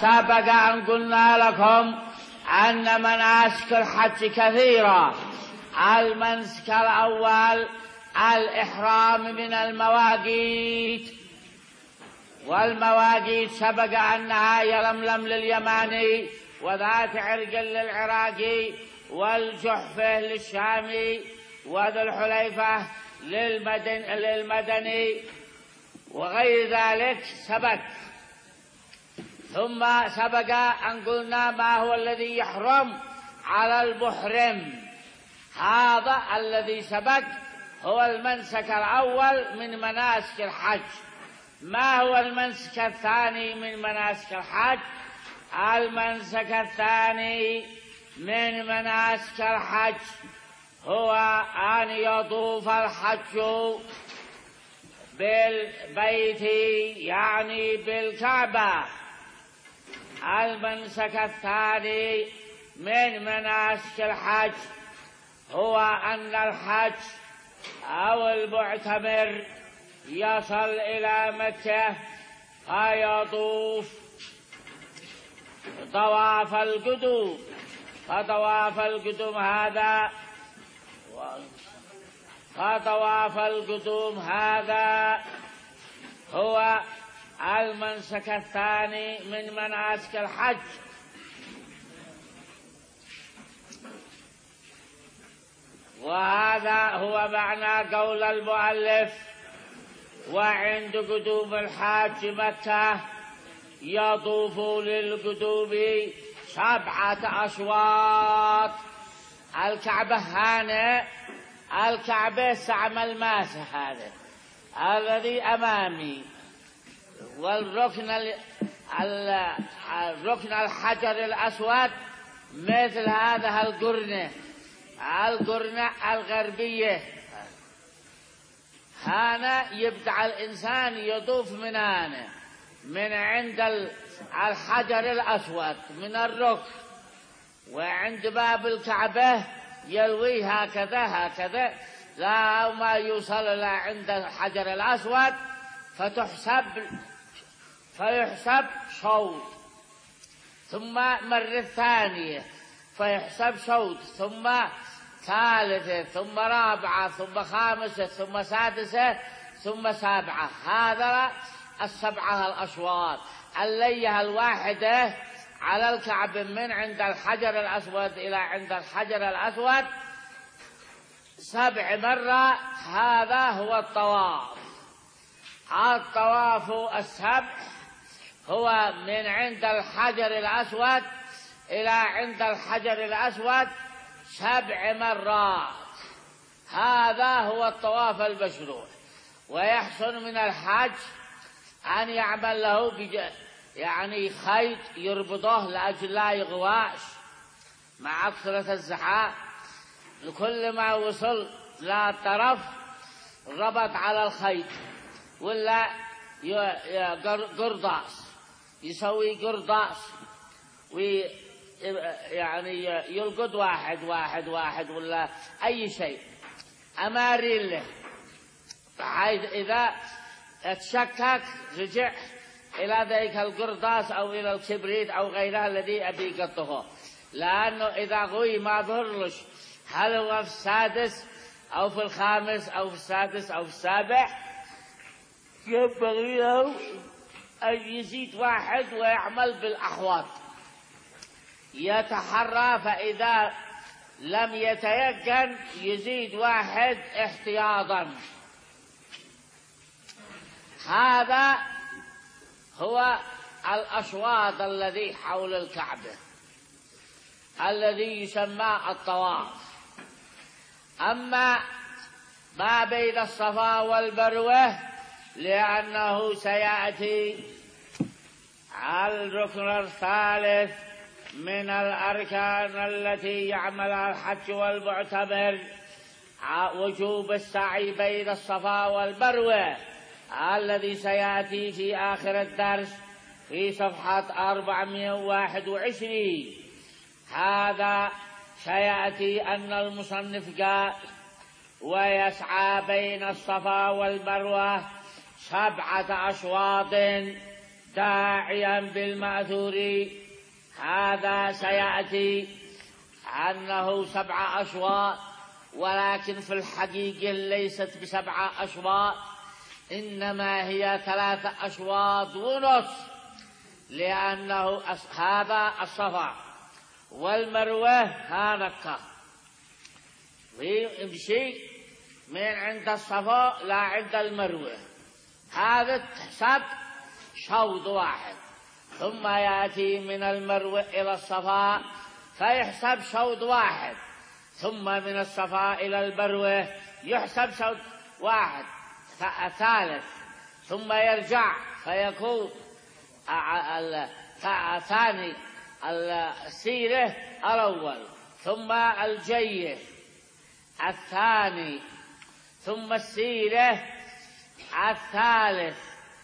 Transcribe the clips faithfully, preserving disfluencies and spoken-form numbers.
سبق أن قلنا لكم أن مناسك الحج كثيرة. المنسك الأول الإحرام من المواقيت، والمواقيت سبق أنها يلملم لليماني، وذات عرقل للعراقي، والجحفة للشامي، وذو الحليفة للمدن للمدني، وغير ذلك سبق. ثم سبق أن قلنا ما هو الذي يحرم على المحرم. هذا الذي سبق هو المنسك الأول من مناسك الحج. ما هو المنسك الثاني من مناسك الحج؟ المنسك الثاني من مناسك الحج هو أن يطوف الحج بالبيت، يعني بالكعبة. المنسك الثاني من مناسك الحج هو أن الحج أو المعتمر يصل إلى مكة فيطوف طواف القدوم. فطواف القدوم هذا فطواف القدوم هذا هو المنسك الثاني من مناسك الحج. وهذا هو معنى قول المؤلف: وعند قدوم الحاج مكة يطوف للقدوم سبعة أشواط. الكعبة هنا، الكعبة سعم الماسة هذا الذي أمامي، والركن الركن الحجر الأسود مثل هذا القرنة القرنة الغربية. هنا يبدأ الإنسان يطوف من هنا، من عند الحجر الأسود من الركن، وعند باب الكعبة يلوي هكذا هكذا لا ما يوصل إلى عند الحجر الأسود، فتحسب فيحسب شوط، ثم مرة ثانية فيحسب شوط، ثم ثالثة، ثم رابعة، ثم خامسة، ثم سادسة، ثم سابعة. هذا السبعة الأشواط. اللية الواحدة على الكعبة من عند الحجر الأسود إلى عند الحجر الأسود سبع مرات. هذا هو الطواف. الطواف السبع هو من عند الحجر الأسود إلى عند الحجر الأسود سبع مرات. هذا هو الطواف المشروع. ويحسن من الحج أن يعمل له يعني خيط يربطه لأجل لا يغواش مع كثرة الزحام. لكل ما وصل لا طرف ربط على الخيط، ولا قرضاس، يسوي قرضاس ويعني يلقط واحد واحد واحد ولا أي شيء أمارين له، بحيث إذا اتشكك رجع إلى ذلك القرضاس أو إلى الكبريت أو غيرها الذي أبي قطه. لأنه إذا غوي ما ظهرلش هل هو في السادس أو في الخامس أو في السادس أو في السابع، ينبغي له أن يزيد واحد ويعمل بالأحواض، يتحرى، فإذا لم يتيقن يزيد واحد احتياطا. هذا هو الأشواط الذي حول الكعبة الذي يسمى الطواف. أما ما بين الصفا والمروة لأنه سيأتي الركن الثالث من الأركان التي يعملها الحج والمعتمر، وجوب السعي بين الصفا والمروة الذي سيأتي في آخر الدرس في صفحة أربعمائة وواحد وعشرين. هذا سيأتي أن المصنف قال: ويسعى بين الصفا والمروة سبعة أشواط داعيا بالمأثور. هذا سيأتي أنه سبع أشواط، ولكن في الحقيقة ليست بسبع أشواط، إنما هي ثلاثة أشواط ونص، لأنه هذا الصفا والمروة هذا الكهف، ويمشي من عند الصفا لا عند المروة، هذا تحسب شوط واحد، ثم يأتي من المروة إلى الصفا فيحسب شوط واحد، ثم من الصفا إلى المروة يحسب شوط واحد ثالث، ثم يرجع فيكون الثاني السيرة الأول، ثم الجيه الثاني، ثم السيرة الثالث،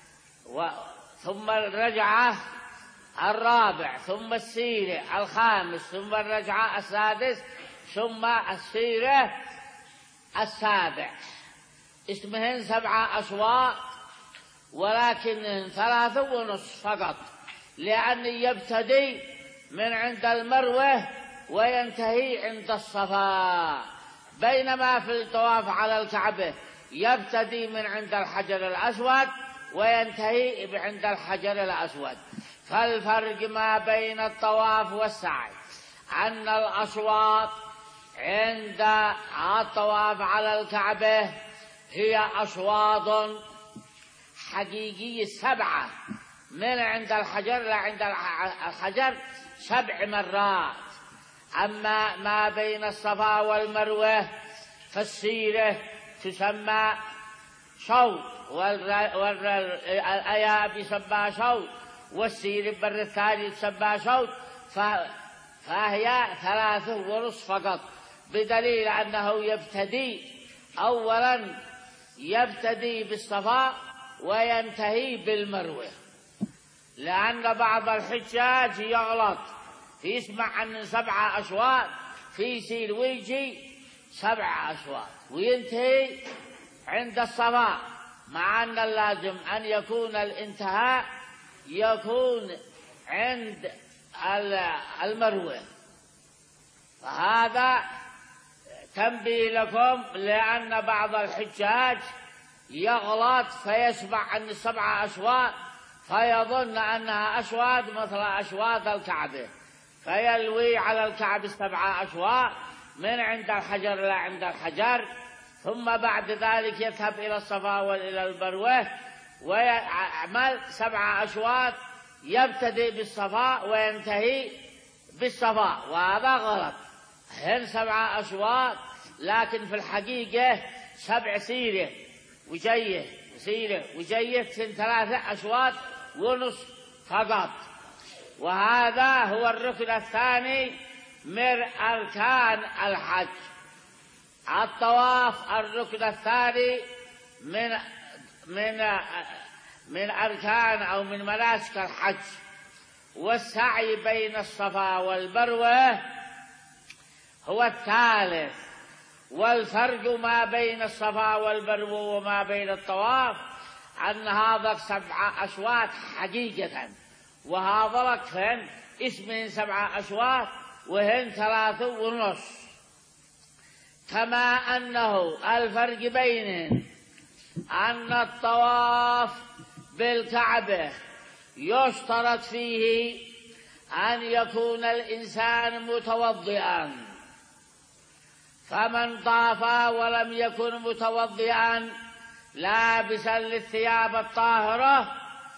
ثم الرجعة الرابع، ثم السيرة الخامس، ثم الرجعة السادس، ثم السيرة السابع. اسمهن سبعة أشواط، ولكن ثلاثة ونصف فقط، لأن يبتدي من عند المروة وينتهي عند الصفا، بينما في الطواف على الكعبة يبتدي من عند الحجر الأسود وينتهي عند الحجر الأسود. فالفرق ما بين الطواف والسعي أن الأشواط عند الطواف على الكعبة هي أشواط حقيقية سبعة، من عند الحجر لا عند الحجر سبع مرات. أما ما بين الصفا والمروة فالسيرة تسمى شوط، والأياب يسمى شوط، والسيرة بر الثاني تسمى شوط، فهي ثلاثة ونصف فقط، بدليل أنه يبتدي أولا يبتدي بالصفا وينتهي بالمروة، لأن بعض الحجاج يغلط يسمع عن سبعة أشواط في يصير ويجي سبعة أشواط وينتهي عند الصفا، مع أن اللازم أن يكون الانتهاء يكون عند المروة. فهذا تنبيه لكم، لأن بعض الحجاج يغلط فيسمع عن السبعة أشواط فيظن أنها أشواط مثل أشواط الكعبة، فيلوي على الكعبة سبعة أشواط من عند الحجر لا عند الحجر، ثم بعد ذلك يذهب إلى الصفا وإلى المروة ويعمل سبعة أشواط، يبتدئ بالصفا وينتهي بالصفا، وهذا غلط. هن سبعة أشواط، لكن في الحقيقة سبع سيرة وجيه سيرة وجيه ثلاثة أشواط ونصف فقط. وهذا هو الركن الثاني من أركان الحج. الطواف الركن الثاني من من من أركان أو من مناسك الحج، والسعي بين الصفا والمروة هو الثالث. والفرق ما بين الصفا والمروة وما بين الطواف أن هذا سبعة أشواط حقيقة، وهذا لكفن اسمهن سبعة أشواط وهن ثلاثة ونصف. كما أنه الفرق بينهن أن الطواف بالكعبة يشترط فيه أن يكون الإنسان متوضئا، فمن طاف ولم يكن متوضئا لابسا للثياب الطاهرة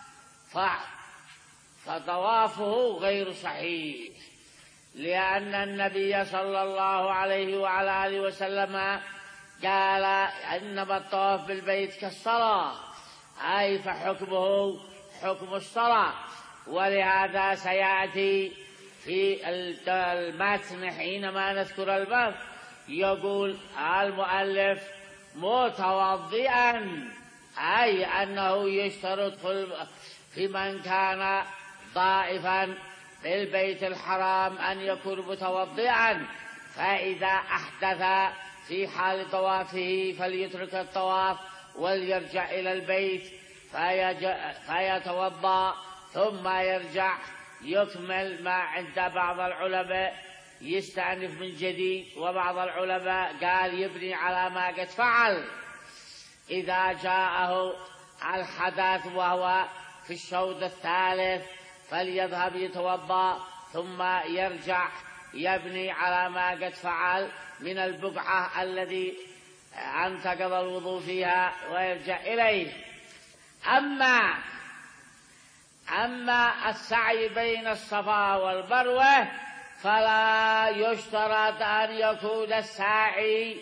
فطوافه غير صحيح، لأن النبي صلى الله عليه وعلى آله وسلم قال إنما الطواف بالبيت كالصلاة، أي فحكمه حكم الصلاة. ولهذا سيأتي في المتن حينما نذكر الباب يقول المؤلف متوضئا، أي أنه يشترط في من كان طائفا في البيت الحرام أن يكون متوضئا، فإذا أحدث في حال طوافه فليترك الطواف وليرجع إلى البيت فيتوضأ ثم يرجع يكمل. ما عند بعض العلماء يستأنف من جديد، وبعض العلماء قال يبني على ما قد فعل. إذا جاءه الحدث وهو في الشوط الثالث فليذهب يتوضأ ثم يرجع يبني على ما قد فعل من البقعة الذي انتقض الوضوء فيها ويرجع إليه. أما أما السعي بين الصفا والمروة فلا يشترط أن يكون الساعي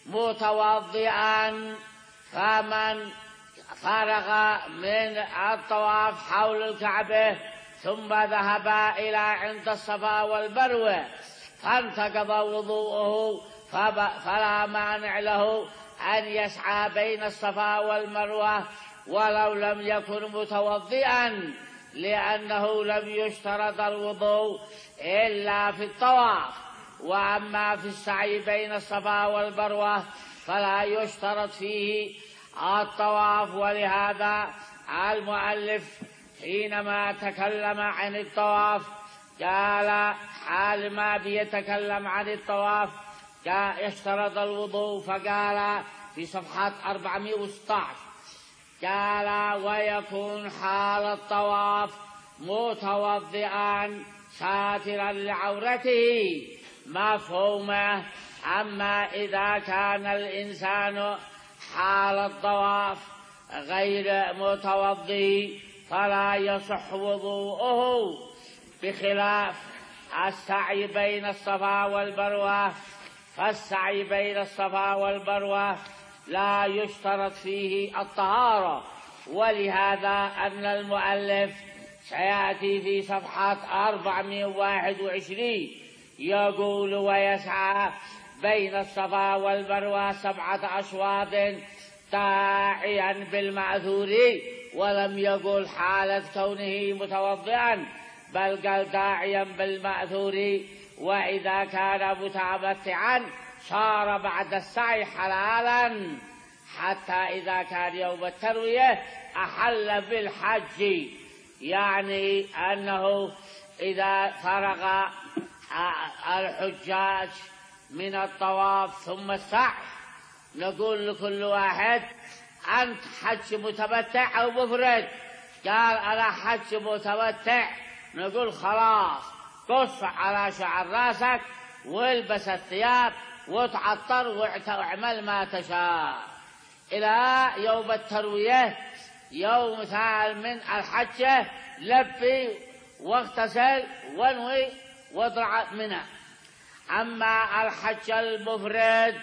متوضئا، فمن فرغ من الطواف حول الكعبة ثم ذهب إلى عند الصفا والمروة فانتقض وضوءه فلا مانع له أن يسعى بين الصفا والمروة ولو لم يكن متوضئا، لأنه لم يشترط الوضوء إلا في الطواف. وأما في السعي بين الصفا والمروة فلا يشترط فيه الطواف. ولهذا المؤلف حينما تكلم عن الطواف قال حال ما بيتكلم عن الطواف يشترط الوضوء، فقال في صفحة أربعمائة وستة عشر قال ويكون حال الطواف متوضئا ساترا لعورته مفهومه. أما إذا كان الإنسان حال الطواف غير متوضئ فلا يصح وضوءه، بخلاف السعي بين الصفا والمروة. فالسعي بين الصفا والمروة لا يشترط فيه الطهارة، ولهذا أن المؤلف سيأتي في صفحة أربعمائة وواحد وعشرين يقول ويسعى بين الصفا والمروة سبعة أشواط داعيا بالمعذور، ولم يقل حالة كونه متوضئا بل قال داعيا بالمعذور. وإذا كان متمتعا صار بعد السعي حلالا، حتى إذا كان يوم التروية أحل بالحج، يعني أنه إذا فرغ الحجاج من الطواف ثم السعي نقول لكل واحد أنت حج متمتع أو مفرد؟ قال أنا حج متمتع، نقول خلاص قص على شعر راسك والبس الثياب وتعطر واعمل ما تشاء إلى يوم التروية يوم ثالث من الحجة لبي واغتسل وانوي واضرع منه. أما الحج المفرد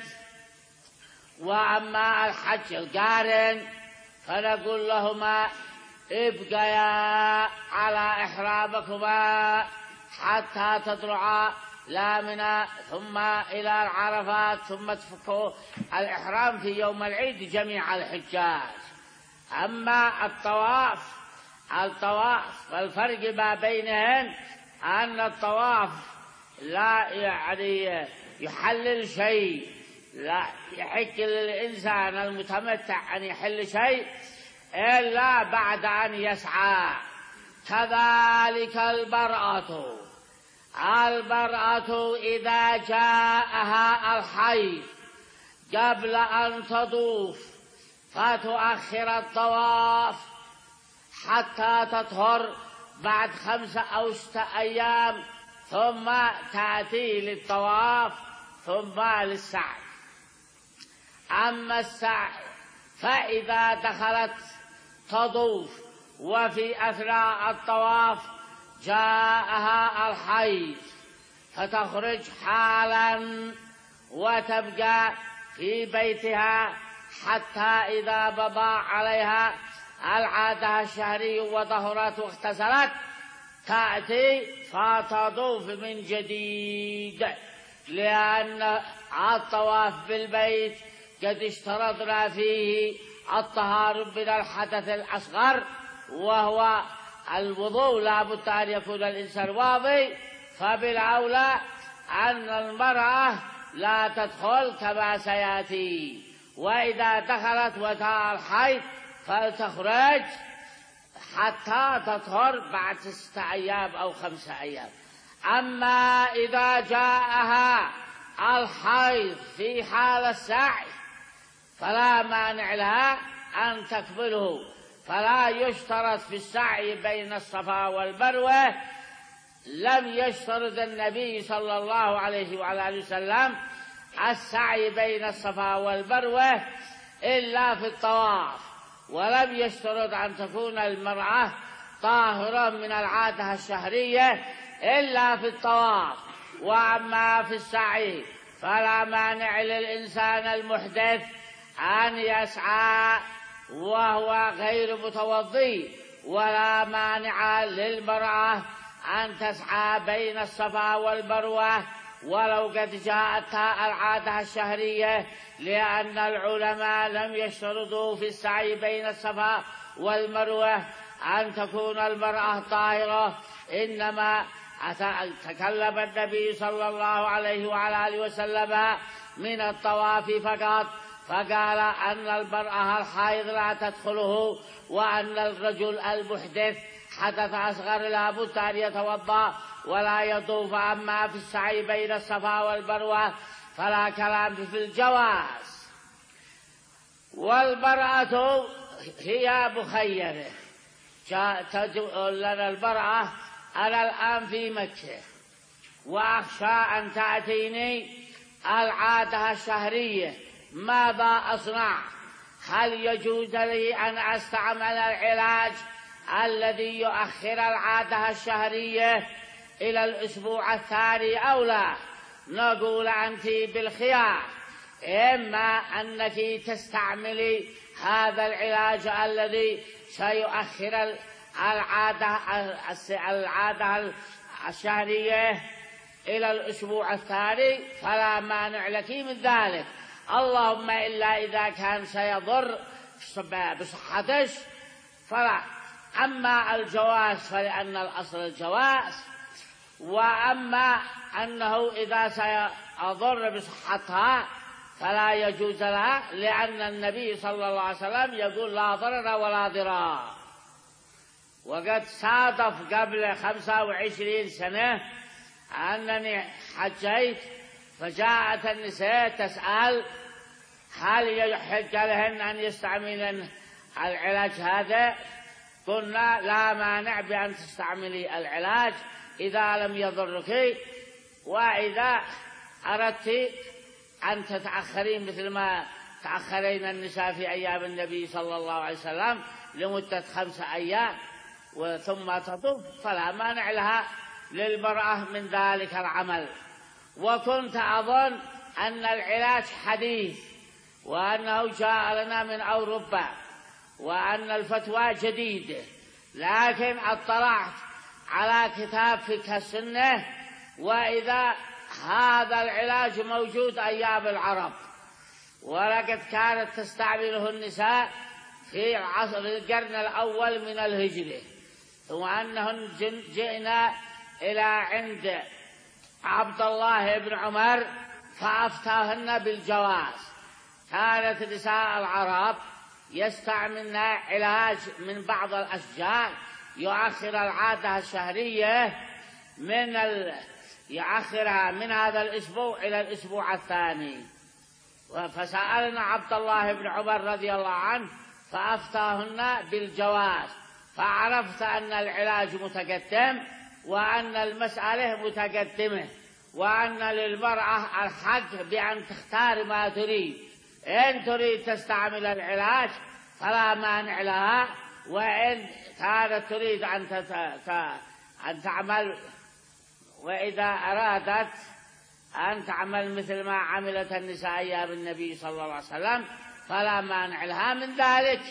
وأما الحج القارن فنقول لهما ابقيا على إحرامكما حتى تطلعا لا منى ثم إلى العرفات ثم تفكوا الإحرام في يوم العيد جميع الحجاج. أما الطواف الطواف والفرق ما بينهن أن الطواف لا يعني يحلل شيء، لا يحق للإنسان المتمتع أن يحل شيء إلا بعد أن يسعى. كذلك المرأة المرأة إذا جاءها الحيض قبل أن تطوف فتؤخر الطواف حتى تطهر بعد خمسة أو ستة أيام ثم تأتي للطواف ثم للسعي. أما السعي فإذا دخلت تطوف وفي أثناء الطواف جاءها الحيض فتخرج حالا وتبقى في بيتها حتى إذا مضى عليها العادة الشهري وطهرت واغتسلت تأتي فتطوف من جديد، لأن الطواف بالبيت قد اشترطنا فيه الطهارة من الحدث الأصغر وهو الوضوء، لا بد أن يكون الإنسان واضي. فبالأولى أن المرأة لا تدخل كما سيأتي، وإذا دخلت وجاء الحيض فلتخرج حتى تطهر بعد ستة أيام أو خمسة أيام. أما إذا جاءها الحيض في حال السعي فلا مانع لها أن تقبله، فلا يشترط في السعي بين الصفا والمروة. لم يشترط النبي صلى الله عليه وعلى آله وسلم السعي بين الصفا والمروة إلا في الطواف، ولم يشترط أن تكون المرأة طاهرة من العادة الشهرية إلا في الطواف. وأما في السعي فلا مانع للإنسان المحدث أن يسعى وهو غير متوضي، ولا مانع للمرأة أن تسعى بين الصفا والمروة ولو قد جاءتها العادة الشهرية، لأن العلماء لم يشترطوا في السعي بين الصفا والمروة أن تكون المرأة طاهرة، إنما تكلم النبي صلى الله عليه وعلى آله وسلم من الطواف فقط، فقال أن المرأة الحائض لا تدخله، وأن الرجل المحدث حدث أصغر لا بد أن يتوضأ ولا يطوف. أما في السعي بين الصفا والمروة فلا كلام في الجواز. والمرأة هي مخيرة. تقول لنا المرأة أنا الآن في مكة وأخشى أن تأتيني العادة الشهرية، ماذا أصنع؟ هل يجوز لي أن أستعمل العلاج الذي يؤخر العادة الشهرية إلى الأسبوع الثاني أو لا؟ نقول أنت بالخيار، إما أنك تستعملي هذا العلاج الذي سيؤخر العادة العادة الشهرية إلى الأسبوع الثاني فلا مانع لك من ذلك، اللهم إلا إذا كان سيضر بصحتك فلا. أما الجواز فلأن الأصل الجواز، وأما أنه إذا سيضر بصحتها فلا يجوز لها، لأن النبي صلى الله عليه وسلم يقول لا ضرر ولا ضرار. وقد صادف قبل خمسة وعشرين سنة أنني حجيت، فجاءت النساء تسأل هل يحق لهن أن يستعملن العلاج هذا؟ قلنا لا مانع بأن تستعملي العلاج إذا لم يضرك، وإذا أردت أن تتأخرين مثل ما تأخرين النساء في أيام النبي صلى الله عليه وسلم لمدة خمسة أيام ثم تطوف فلا مانع لها للمرأة من ذلك العمل. وكنت أظن أن العلاج حديث وأنه جاء لنا من أوروبا وأن الفتوى جديدة، لكن اطلعت على كتاب فقه السنة وإذا هذا العلاج موجود أيام العرب، ولقد كانت تستعمله النساء في عصر القرن الأول من الهجرة، وأنهن جئنا إلى عند عبد الله بن عمر فأفتاهن بالجواز. كانت نساء العرب يستعملن علاج من بعض الأشجار يؤخر العادة الشهرية من ال... يؤخرها من هذا الأسبوع إلى الأسبوع الثاني. فسألنا عبد الله بن عمر رضي الله عنه فأفتاهن بالجواز، فعرفت أن العلاج متقدم وأن المسألة متقدمة، وأن للمرأة الحق بأن تختار ما تريد. إن تريد تستعمل العلاج فلا مانع لها، وإن كانت تريد أن, تت... أن تعمل، وإذا أرادت أن تعمل مثل ما عملت النساء أيام النبي صلى الله عليه وسلم فلا مانع لها من ذلك.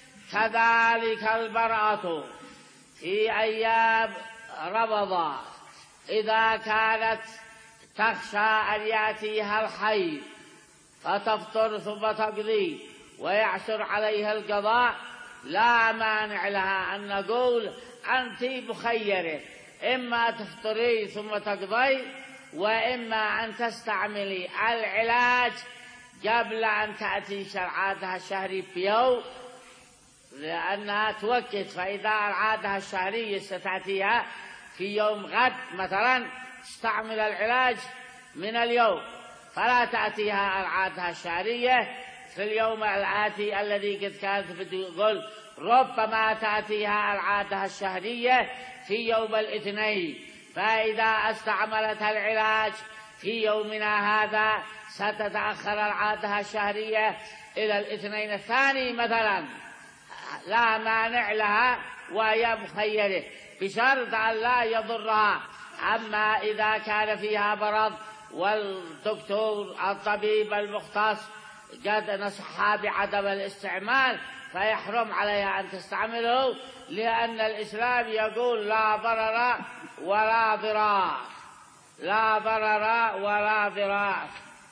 كذلك المرأة في أيام رمضان إذا كانت تخشى أن يأتيها الحيض فتفطر ثم تقضي ويعسر عليها القضاء، لا مانع لها أن نقول أنت مخيرة، إما تفطري ثم تقضي، وإما أن تستعملي العلاج قبل أن تأتي العادة الشهري بيوم لأنها توقت، فإذا العادة الشهرية ستأتيها في يوم غد مثلا تستعمل العلاج من اليوم، فلا تأتيها العادة الشهرية في اليوم الآتي الذي قد كانت بتقول ربما تأتيها العادة الشهرية في يوم الاثنين، فإذا استعملت العلاج في يومنا هذا ستتأخر العادة الشهرية إلى الاثنين الثاني مثلا، لا مانع لها وهي مخيرة بشرط أن لا يضرها. أما إذا كان فيها مرض والدكتور الطبيب المختص قد نصحها بعدم الاستعمال فيحرم عليها أن تستعمله، لأن الإسلام يقول لا ضرر ولا ضرار، لا ضرر ولا ضرار.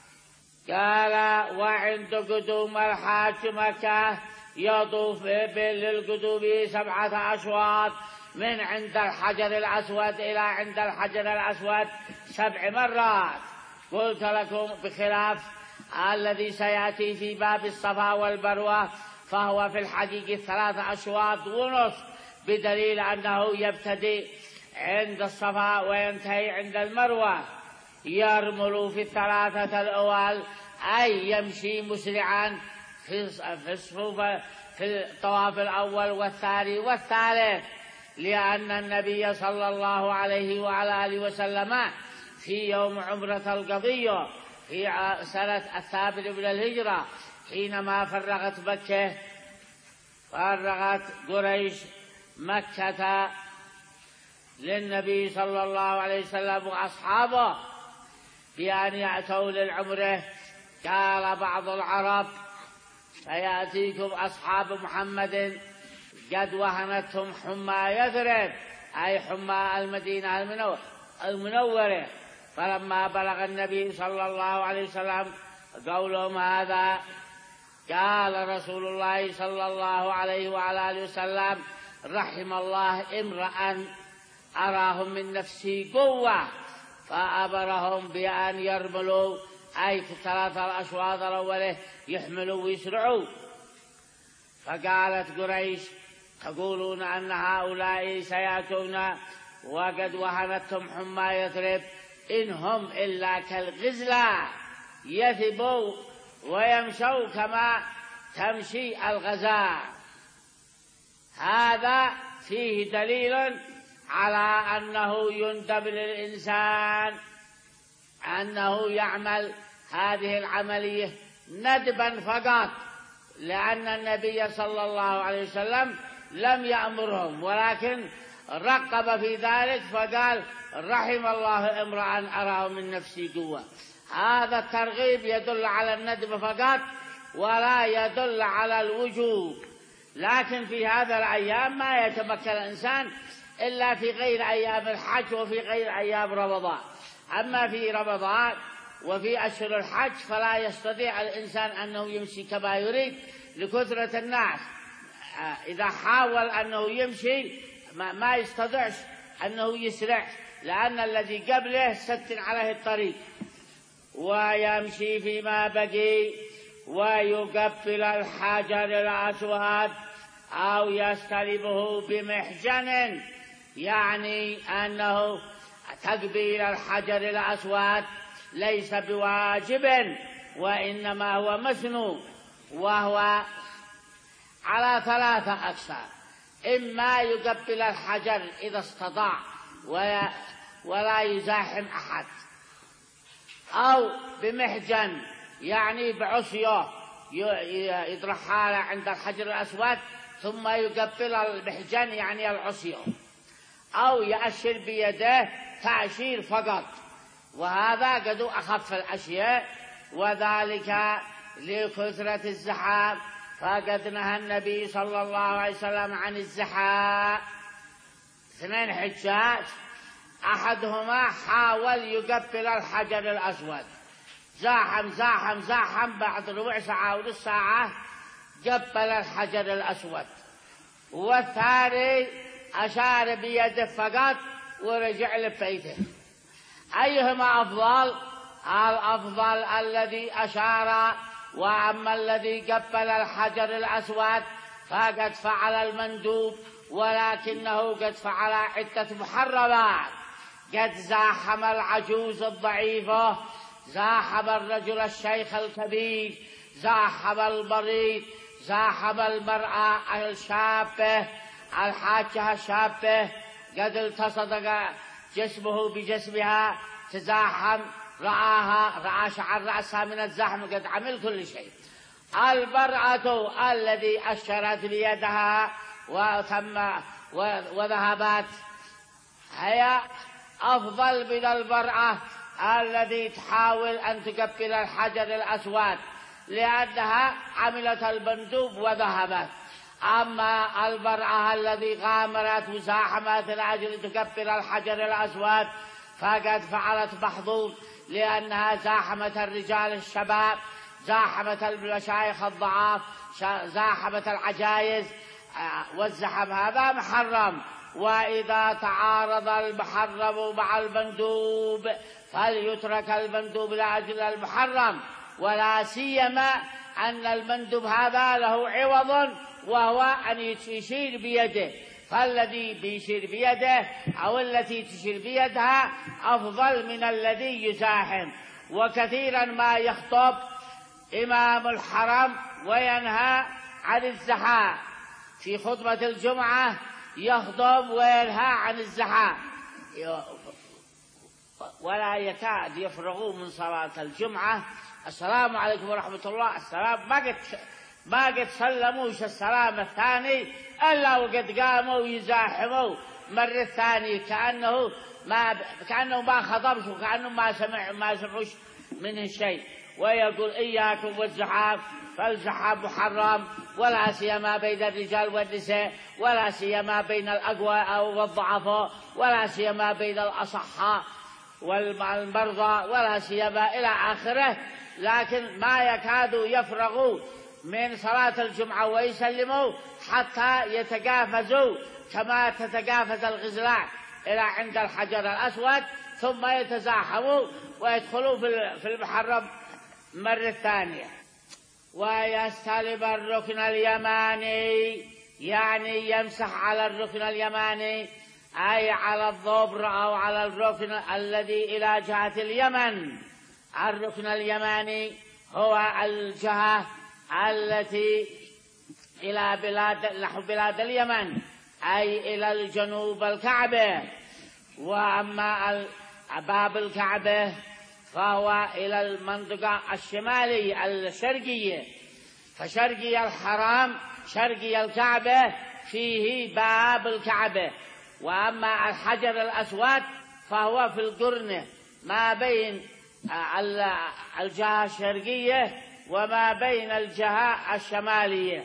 قال وعند قدوم الحاج مكة يطوف للقدوم سبعة أشواط من عند الحجر الأسود إلى عند الحجر الأسود سبع مرات. قلت لكم بخلاف الذي سيأتي في باب الصفا والمروة فهو في الحقيقة ثلاثة أشواط ونصف، بدليل أنه يبتدئ عند الصفا وينتهي عند المروة. يرمل في الثلاثة الأول أي يمشي مسرعا في الصفوف في الطواف الأول والثاني والثالث، لأن النبي صلى الله عليه وعلى آله وسلم في يوم عمرة القضية في سنة الثامن من الهجرة حينما فرغت مكة فرغت قريش مكة للنبي صلى الله عليه وسلم وأصحابه بأن يأتوا للعمرة، قال بعض العرب سيأتيكم أصحاب محمد قد وهنتهم حمى يثرب أي حمى المدينة المنورة. فلما بلغ النبي صلى الله عليه وسلم قولهم هذا قال رسول الله صلى الله عليه وعلى آله وسلم رحم الله امرأ أراهم من نفسي قوة فأمرهم بأن يرملوا أي في الثلاثة الأشواط الأولى يحملوا ويسرعوا. فقالت قريش تقولون أن هؤلاء سيأتون وقد وهنتهم حمى يثرب إن هم إلا كالغزلة يثبوا ويمشوا كما تمشي الغزال. هذا فيه دليل على أنه يندب للإنسان أنه يعمل هذه العملية ندبا فقط، لأن النبي صلى الله عليه وسلم لم يأمرهم ولكن رقب في ذلك فقال رحم الله امرأ أراه من نفسي قوة. هذا الترغيب يدل على الندب فقط ولا يدل على الوجوب. لكن في هذا الأيام ما يتمكن الإنسان إلا في غير أيام الحج وفي غير أيام رمضان. أما في رمضان وفي أشهر الحج فلا يستطيع الإنسان أنه يمشي كما يريد لكثرة الناس. إذا حاول أنه يمشي ما يستطيعش أنه يسرع، لأن الذي قبله سد عليه الطريق. ويمشي فيما بقي ويقبل الحجر الأسود أو يستلمه بمحجن، يعني أنه تقبيل الحجر الأسود ليس بواجب وإنما هو مسنون، وهو على ثلاثة أقسام: إما يقبل الحجر إذا استطاع ولا يزاحم أحد، أو بمحجن يعني بعصيه يطرحها عند الحجر الأسود ثم يقبل المحجن يعني العصيه، أو يأشر بيده تأشير فقط، وهذا قد أخف الأشياء، وذلك لكثرة الزحام، فقد نهى النبي صلى الله عليه وسلم عن الزحام. اثنين حجاج أحدهما حاول يقبل الحجر الأسود، زاحم زاحم زاحم، بعد ربع ساعة ونص ساعة قبل الحجر الأسود، والثاني أشار بيده فقط ورجع لبيته. أيهما أفضل؟ الأفضل الذي أشار، وأما الذي قبل الحجر الأسود فقد فعل المندوب، ولكنه قد فعل عدة محرمات. قد زاحم العجوز الضعيفة، زاحم الرجل الشيخ الكبير، زاحم المريض، زاحم المرأة الشابة الحاجة الشابة، قد التصق جسمه بجسمها، تزاحم، رآها، رأى شعر رأسها من الزحم، قد عمل كل شيء. المرأة الذي أشرت بيدها وثم وذهبت هي أفضل من المرأة التي تحاول أن تقبل الحجر الأسود، لأنها عملت المندوب وذهبت. أما المرأة التي غامرت وزاحمت لأجل تقبل الحجر الأسود فقد فعلت محظوظ، لأنها زاحمت الرجال الشباب، زاحمت المشايخ الضعاف، زاحمت العجائز، والزحم هذا محرم. وإذا تعارض المحرم مع المندوب فليترك المندوب لأجل المحرم، ولا سيما أن المندوب هذا له عوض، وهو أن يشير بيده، فالذي بيشير بيده أو التي تشير بيدها أفضل من الذي يزاحم. وكثيرا ما يخطب إمام الحرم وينهى عن الزحام، في خطبة الجمعة يخطب وينهى عن الزحام، ولا يكاد يفرغوا من صلاة الجمعة السلام عليكم ورحمة الله، السلام، ما قد ما قد سلموش السلام الثاني إلا وقد قاموا يزاحموا مرة ثانية، كأنه ما كأنه ما خطبش، وكأنه ما سمع ما سمعوش منه شيء. ويقول إياكم والزحام، فالزحام محرم، ولا سيما بين الرجال والنساء، ولا سيما بين الأقوياء والضعفاء، ولا سيما بين الأصحاء والمرضى، ولا سيما إلى آخره. لكن ما يكادوا يفرغوا من صلاة الجمعة ويسلموا حتى يتقافزوا كما تتقافز الغزلان إلى عند الحجر الأسود، ثم يتزاحموا ويدخلوا في المحرم مرة ثانية. ويستلم الركن اليماني، يعني يمسح على الركن اليماني، أي على الظبر أو على الركن الذي إلى جهة اليمن. الركن اليماني هو الجهة التي إلى بلاد نحو بلاد اليمن، أي إلى الجنوب الكعبة. وأما باب الكعبة فهو إلى المنطقة الشمالية الشرقية، فشرقي الحرام شرقي الكعبة فيه باب الكعبة. وأما الحجر الأسود فهو في القرن ما بين الجهة الشرقية وما بين الجهة الشمالية.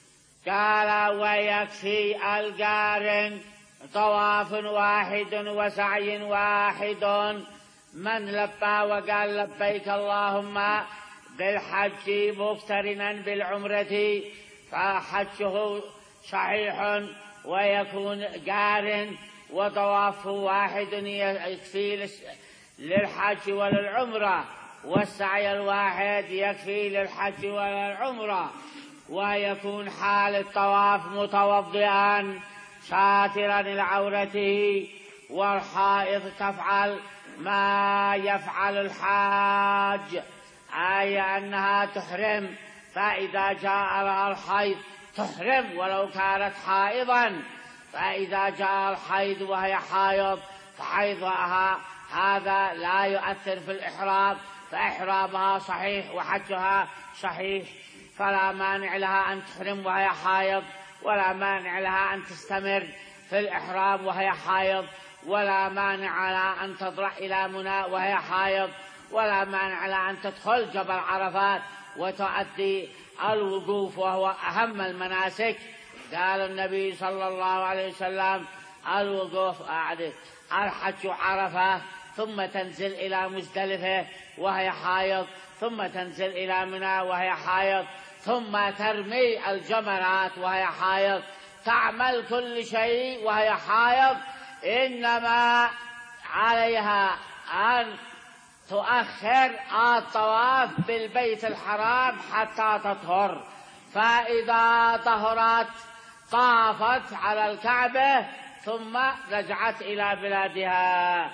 قال ويكفي القارن طواف واحد وسعي واحد من لبى وقال لبيك اللهم بالحج مقترنا بالعمرة فحجه صحيح، ويكون قارن وطواف واحد يكفي للحج وللعمرة، والسعي الواحد يكفي للحج وللعمرة. ويكون حال الطواف متوضئا ساترا لعورته، والحائض تفعل ما يفعل الحاج، أي أنها تحرم، فإذا جاء لها الحيض تحرم ولو كانت حائضا، فإذا جاء الحيض وهي حائض فحيضها هذا لا يؤثر في الإحرام، فإحرامها صحيح وحجها صحيح، فلا مانع لها أن تحرم وهي حائض، ولا مانع لها أن تستمر في الإحرام وهي حائض، ولا مانع لها أن تطلع إلى منى وهي حائض، ولا مانع لها أن تدخل جبل عرفات وتؤدي الوقوف وهو أهم المناسك. قال النبي صلى الله عليه وسلم الوقوف أعد الحج عرفة، ثم تنزل إلى مزدلفة وهي حائض، ثم تنزل إلى منى وهي حائض، ثم ترمي الجمرات وهي حائض، تعمل كل شيء وهي حائض، إنما عليها أن تؤخر الطواف بالبيت الحرام حتى تطهر، فإذا طهرت طافت على الكعبة ثم رجعت إلى بلادها.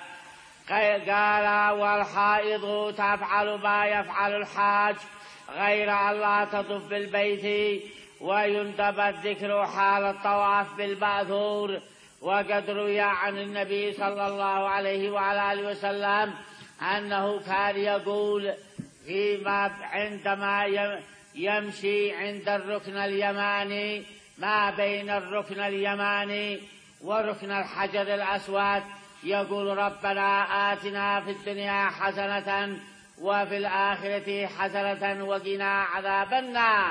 قال والحائض تفعل ما يفعل الحاج غير أن لا تطف بالبيت، ويندب الذكر حال الطواف بالمأثور. وقد روي عن النبي صلى الله عليه وعلى آله وسلم أنه كان يقول فيما عندما يمشي عند الركن اليماني ما بين الركن اليماني وركن الحجر الأسود يقول ربنا آتنا في الدنيا حسنة وفي الآخرة حسنة وقنا عذاب النار.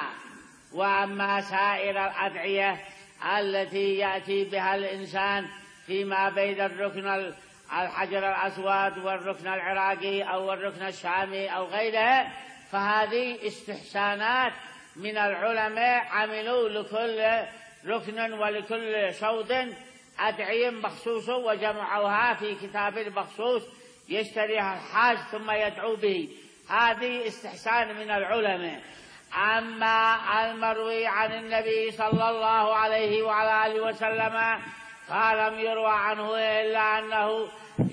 وأما سائر الأدعية التي يأتي بها الإنسان فيما بين الركن الحجر الأسود والركن العراقي أو الركن الشامي أو غيره، فهذه استحسانات من العلماء، عملوا لكل ركن ولكل شوط أدعية مخصوصة وجمعوها في كتاب مخصوص يشتريها الحاج ثم يدعو به. هذه استحسان من العلماء. أما المروي عن النبي صلى الله عليه وعلى آله وسلم فلم يروى عنه إلا أنه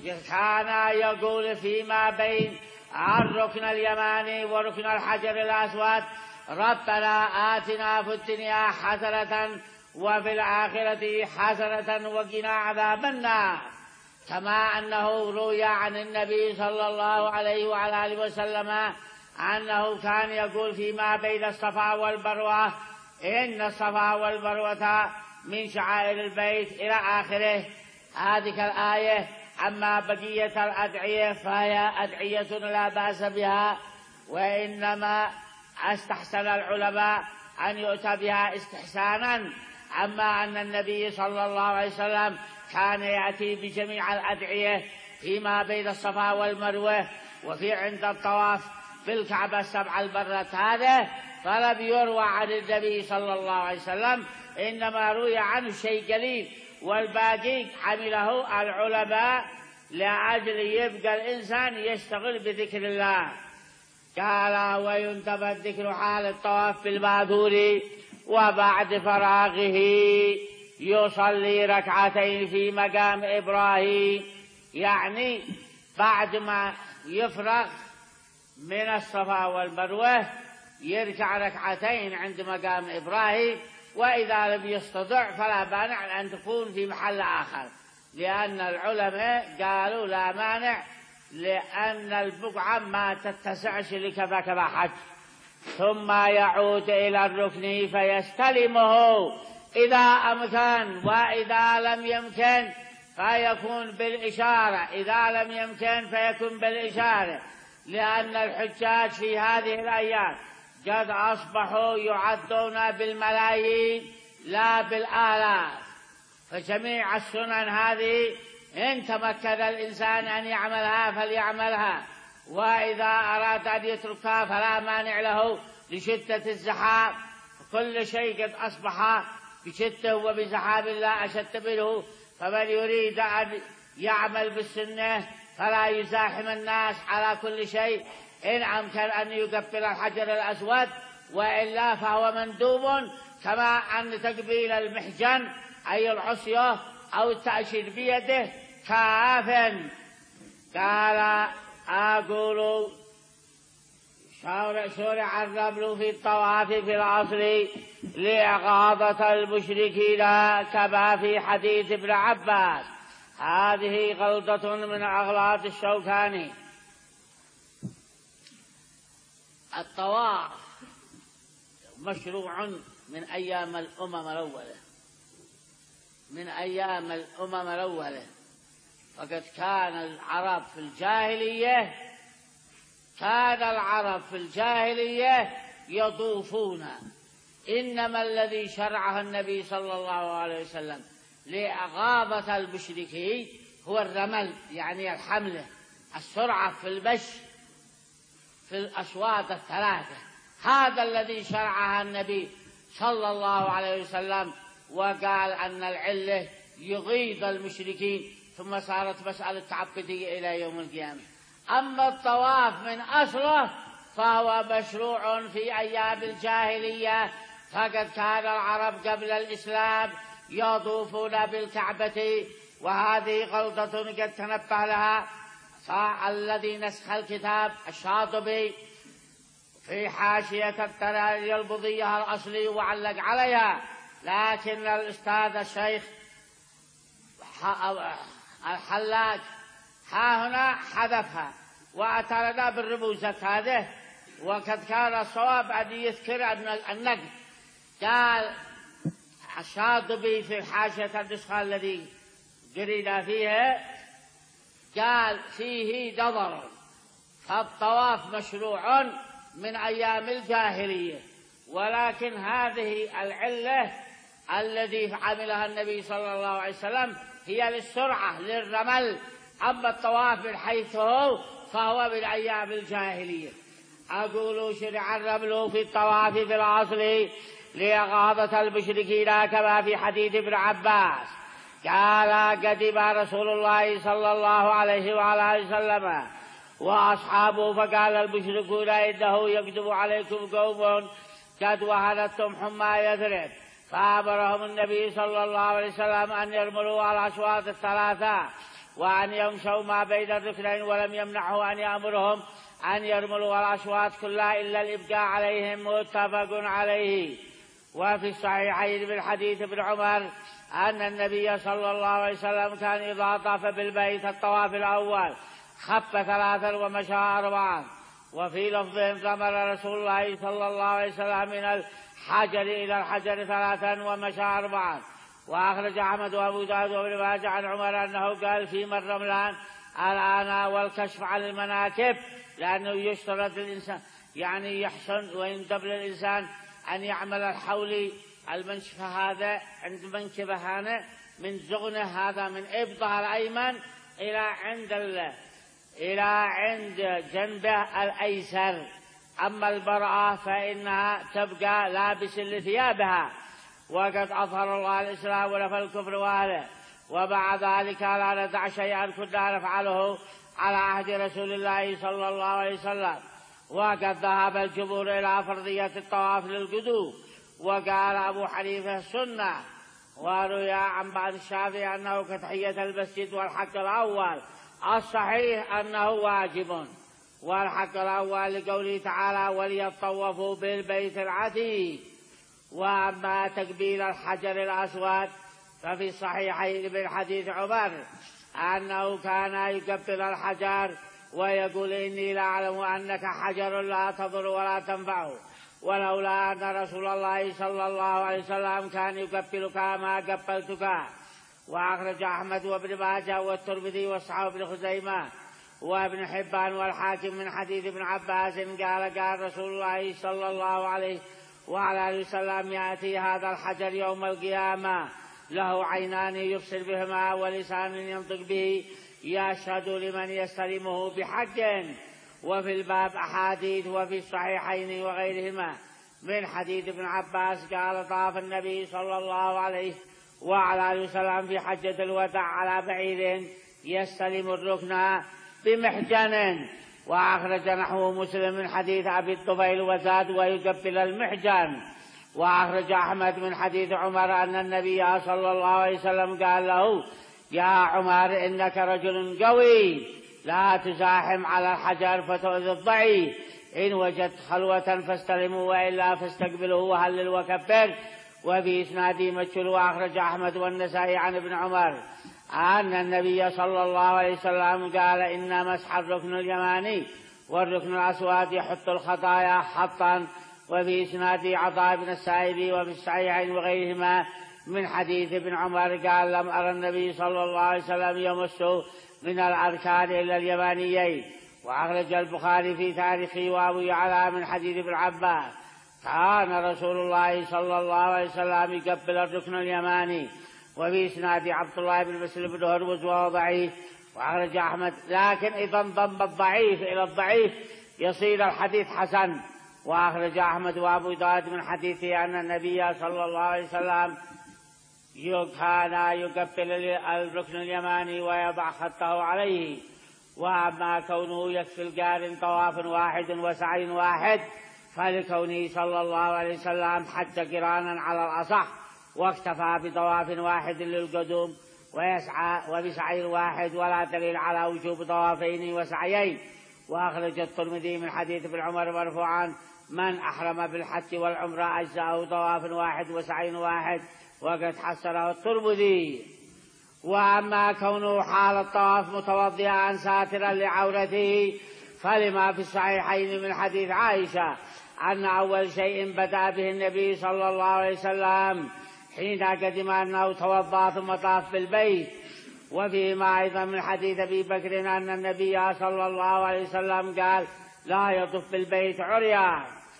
كان يقول فيما بين الركن اليماني وركن الحجر الأسود ربنا آتنا في الدنيا حسنة وفي الآخرة حسنة وقنا عذاب النار. كما أنه روي عن النبي صلى الله عليه وعلى آله وسلم أنه كان يقول فيما بين الصفا والمروة إن الصفا والمروة من شعائر البيت إلى آخره هذه الآية. أما بقية الأدعية فهي أدعية لا بأس بها، وإنما استحسن العلماء أن يؤتى بها استحسانا. أما أن النبي صلى الله عليه وسلم كان يأتي بجميع الأدعية فيما بين الصفا والمروة وفي عند الطواف بالكعبة سبع المرات، هذا فلم يروى عن النبي صلى الله عليه وسلم، إنما روي عنه شيء قليل، والباقي عمله العلماء لأجل يبقى الإنسان يشتغل بذكر الله. قال ويندب الذكر حال الطواف بالمأثور وبعد فراغه يصلي ركعتين في مقام إبراهيم، يعني بعد ما يفرغ من الصفا والمروة يركع ركعتين عند مقام إبراهيم، وإذا لم يستطع فلا مانع أن تكون في محل آخر، لأن العلماء قالوا لا مانع لأن البقعة ما تتسعش لكذا كذا حج. ثم يعود إلى الركن فيستلمه إذا أمكن، وإذا لم يمكن فيكون بالإشارة، إذا لم يمكن فيكون بالإشارة، لأن الحجاج في هذه الأيام قد أصبحوا يعدون بالملايين لا بالآلاف، فجميع السنن هذه إن تمكن الإنسان أن يعملها فليعملها، وإذا أراد أن يتركها فلا مانع له لشدة الزحام. كل شيء قد أصبح بشدة وبزحام لا أشد منه، فمن يريد أن يعمل بالسنة فلا يزاحم الناس على كل شيء، إن أمكن أن يقبل الحجر الأسود، وإلا فهو مندوب، كما أن تقبيل المحجن أي العصية أو التأشير بيده كاف. قال أقول شرع الرمل في الطواف في العصر لإغاظة المشركين كما في حديث ابن عباس. هذه غلطة من أغلاط الشوكاني. الطواف مشروع من أيام الأمم الأولى، من أيام الأمم الأولى، فقد كان العرب في الجاهلية كان العرب في الجاهلية يطوفون، إنما الذي شرعه النبي صلى الله عليه وسلم لإغاظة المشركين هو الرمل، يعني الحملة، السرعة في المشي في الأشواط الثلاثة، هذا الذي شرعها النبي صلى الله عليه وسلم، وقال أن العلة يغيظ المشركين، ثم صارت مسألة تعبدية إلى يوم القيامة. أما الطواف من أصله فهو مشروع في أيام الجاهلية، فقد كان العرب قبل الإسلام يطوفون بالكعبة، وهذه غلطة قد تنبه لها الذي نسخ الكتاب الشاطبي في حاشية التراري البضية الأصلي وعلق عليها، لكن الأستاذ الشيخ الحلاج ها هنا حذفها وأترنا بالرموزة هذه. وقد كان الصواب أن يذكر أن النقد قال الشاطبي في حاشية النسخة الذي قرينا فيها قال فيه نظر، فالطواف مشروع من أيام الجاهلية، ولكن هذه العلة الذي عملها النبي صلى الله عليه وسلم هي للسرعة للرمل، أما الطواف من حيث هو فهو من أيام الجاهلية. أقول شرع الرمل في الطواف في الأصل لإغاظة المشركين كما في حديث ابن عباس قال قدم رسول الله صلى الله عليه وعلى آله وسلم وأصحابه فقال المشركون إنه يكذب عليكم قوم قد وهنتم حمى يثرب، فأمرهم النبي صلى الله عليه وسلم أن يرملوا على الأشواط الثلاثة وأن يمشوا ما بين الركنين، ولم يمنعه أن يأمرهم أن يرملوا على الأشواط كلها إلا الإبقاء عليهم، متفق عليه. وفي الصحيحين من حديث ابن عمر أن النبي صلى الله عليه وسلم كان إذا طاف بالبيت الطواف الأول خف ثلاثا ومشى أربعا. وفي لفظ ثمر رسول الله صلى الله عليه وسلم من الحجر إلى الحجر ثلاثا ومشى أربعا. وأخرج أحمد وأبو داود وابن ماجه عن عمر أنه قال فيما الرملان الآن والكشف عن المناكب، لأنه يشترط الإنسان يعني يحسن ويندب للإنسان أن يعمل الحول المنشف هذا عند منكبه هنا من زغنه هذا من إبطها الأيمن إلى عند ال... إلى عند جنبه الأيسر. أما المرأة فإنها تبقى لابس لثيابها، وقد أظهر الله الإسلام ونفى الكفر وأهله، وبعد ذلك لا ندع شيئا كنا نفعله على عهد رسول الله صلى الله عليه وسلم. وقد ذهب الجمهور إلى فرضية الطواف للقدوم، وقال أبو حنيفة سنة، وروي عن بعض الشافعي أنه كتحية المسجد، والحق الأول الصحيح أنه واجب، والحق الأول لقوله تعالى وليطوفوا بالبيت العتيق. وأما تقبيل الحجر الأسود ففي الصحيحين من حديث عمر أنه كان يقبل الحجر ويقول إني لأعلم أنك حجر لا تضر ولا تنفع، ولولا أن رسول الله صلى الله عليه وسلم كان يقبلك ما قبلتك. وأخرج أحمد وابن ماجه والترمذي وصححه ابن خزيمة وابن حبان والحاكم من حديث ابن عباس قال قال رسول الله صلى الله عليه وعلى آله وسلم يأتي هذا الحجر يوم القيامة له عينان يبصر بهما ولسان ينطق به يشهد لمن يستلمه بحق. وفي الباب أحاديث وفي الصحيحين وغيرهما من حديث ابن عباس قال طاف النبي صلى الله عليه وعلى آله وسلم في حجة الوداع على بعير يستلم الركن بمحجن. وأخرج نحو مسلم من حديث أبي الطفيل وزاد ويقبل المحجن. وأخرج أحمد من حديث عمر أن النبي صلى الله عليه وسلم قال له يا عمر إنك رجل قوي لا تزاحم على الحجر فتؤذي الضعيف، إن وجدت خلوة فاستلموا وإلا فاستقبلوا وهلل وكبر. وفي إسناده مجهول. وأخرج أحمد والنسائي عن ابن عمر أن النبي صلى الله عليه وسلم قال إن مسح الركن اليماني والركن الأسود يحط الخطايا حطا. وفي إسناده عطاء بن السائب وفي الصحيحين وغيرهما من حديث ابن عمر قال لم أرى النبي صلى الله عليه وسلم يمس من الأركان إلا اليمانيين. وأخرج البخاري في تاريخه وأبو يعلى من حديث ابن عباس كان رسول الله صلى الله عليه وسلم يقبل الركن اليماني. وفي إسناد عبد الله بن مسلم بن هرمز وهو ضعيف. وأخرج أحمد لكن إذا انضم الضعيف إلى الضعيف يصير الحديث حسن. وأخرج أحمد وأبو داود من حديثه أن النبي صلى الله عليه وسلم كان يقبل الركن اليماني ويضع خطه عليه. وأما كونه يكفي القارن طواف واحد وسعي واحد فلكونه صلى الله عليه وسلم حج قرانا على الأصح، واكتفى بطواف واحد للقدوم ويسعى وبسعي واحد، ولا دليل على وجوب طوافين وسعيين. وأخرج الترمذي من حديث ابن عمر مرفوعا: من أحرم بالحج والعمرة أجزأه طواف واحد وسعي واحد، وقد حسنه الترمذي. وأما كونه حال الطواف متوضئا ساترا لعورته فلما في الصحيحين من حديث عائشة أن أول شيء بدأ به النبي صلى الله عليه وسلم حين قدم أنه توضأ ثم طاف بالبيت. وفيما أيضا من حديث أبي بكر أن النبي صلى الله عليه وسلم قال: لا يطف بالبيت عريان.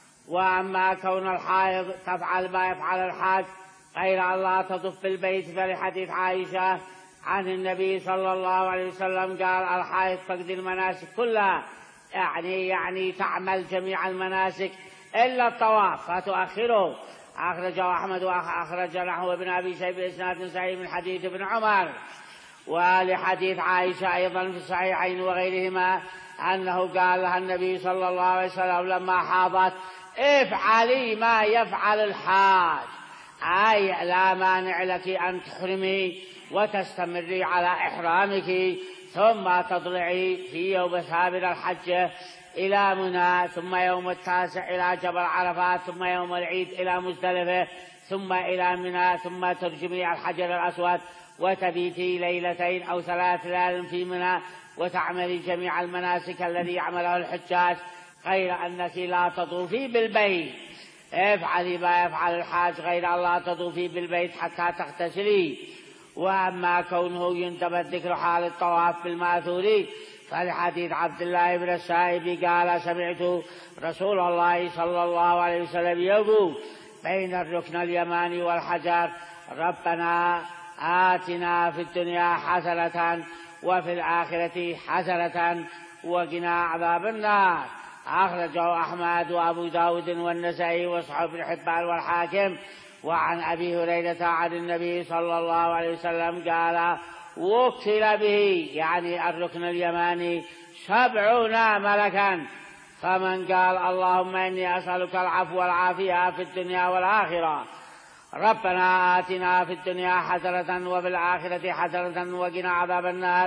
وأما كون الحائض تفعل ما يفعل الحاج غير أن لا تطف بالبيت فلحديث عائشة عن النبي صلى الله عليه وسلم قال: الحائض تقضي المناسك كلها، يعني يعني تعمل جميع المناسك إلا الطواف فتؤخره. أخرجه أحمد وأخرج نحو ابن أبي شيبة بإسناد صحيح من حديث ابن عمر. ولحديث عائشة أيضا في الصحيحين وغيرهما أنه قال لها النبي صلى الله عليه وسلم لما حاضت: افعلي ما يفعل الحاج، أي لا مانع لك أن تحرمي وتستمري على إحرامك ثم تطلعي في يوم الثامن الحج إلى منى، ثم يوم التاسع إلى جبل عرفات، ثم يوم العيد إلى مزدلفة، ثم إلى منى، ثم ترجمي الحجر الأسود وتبيتي ليلتين أو ثلاث ليال في منى وتعملي جميع المناسك الذي يعمله الحجاج غير أنك لا تطوفي بالبيت. افعلي ما يفعل الحاج غير أن لا تطوفي بالبيت حتى تغتسلي. وأما كونه يندب ذكر حال الطواف بالماثور فلحديث عبد الله بن السائب قال: سمعت رسول الله صلى الله عليه وسلم يقول بين الركن اليماني والحجر: ربنا آتنا في الدنيا حسنة وفي الآخرة حسنة وقنا عذاب النار. أخرجه أحمد وأبو داود والنسائي وصححه ابن حبان والحاكم. وعن أبي هريرة عن النبي صلى الله عليه وسلم قال: وكل به، يعني الركن اليماني، سبعون ملكا، فمن قال: اللهم إني أسألك العفو والعافية في الدنيا والآخرة، ربنا آتنا في الدنيا حسنة وفي الآخرة حسنة وقنا عذاب النار،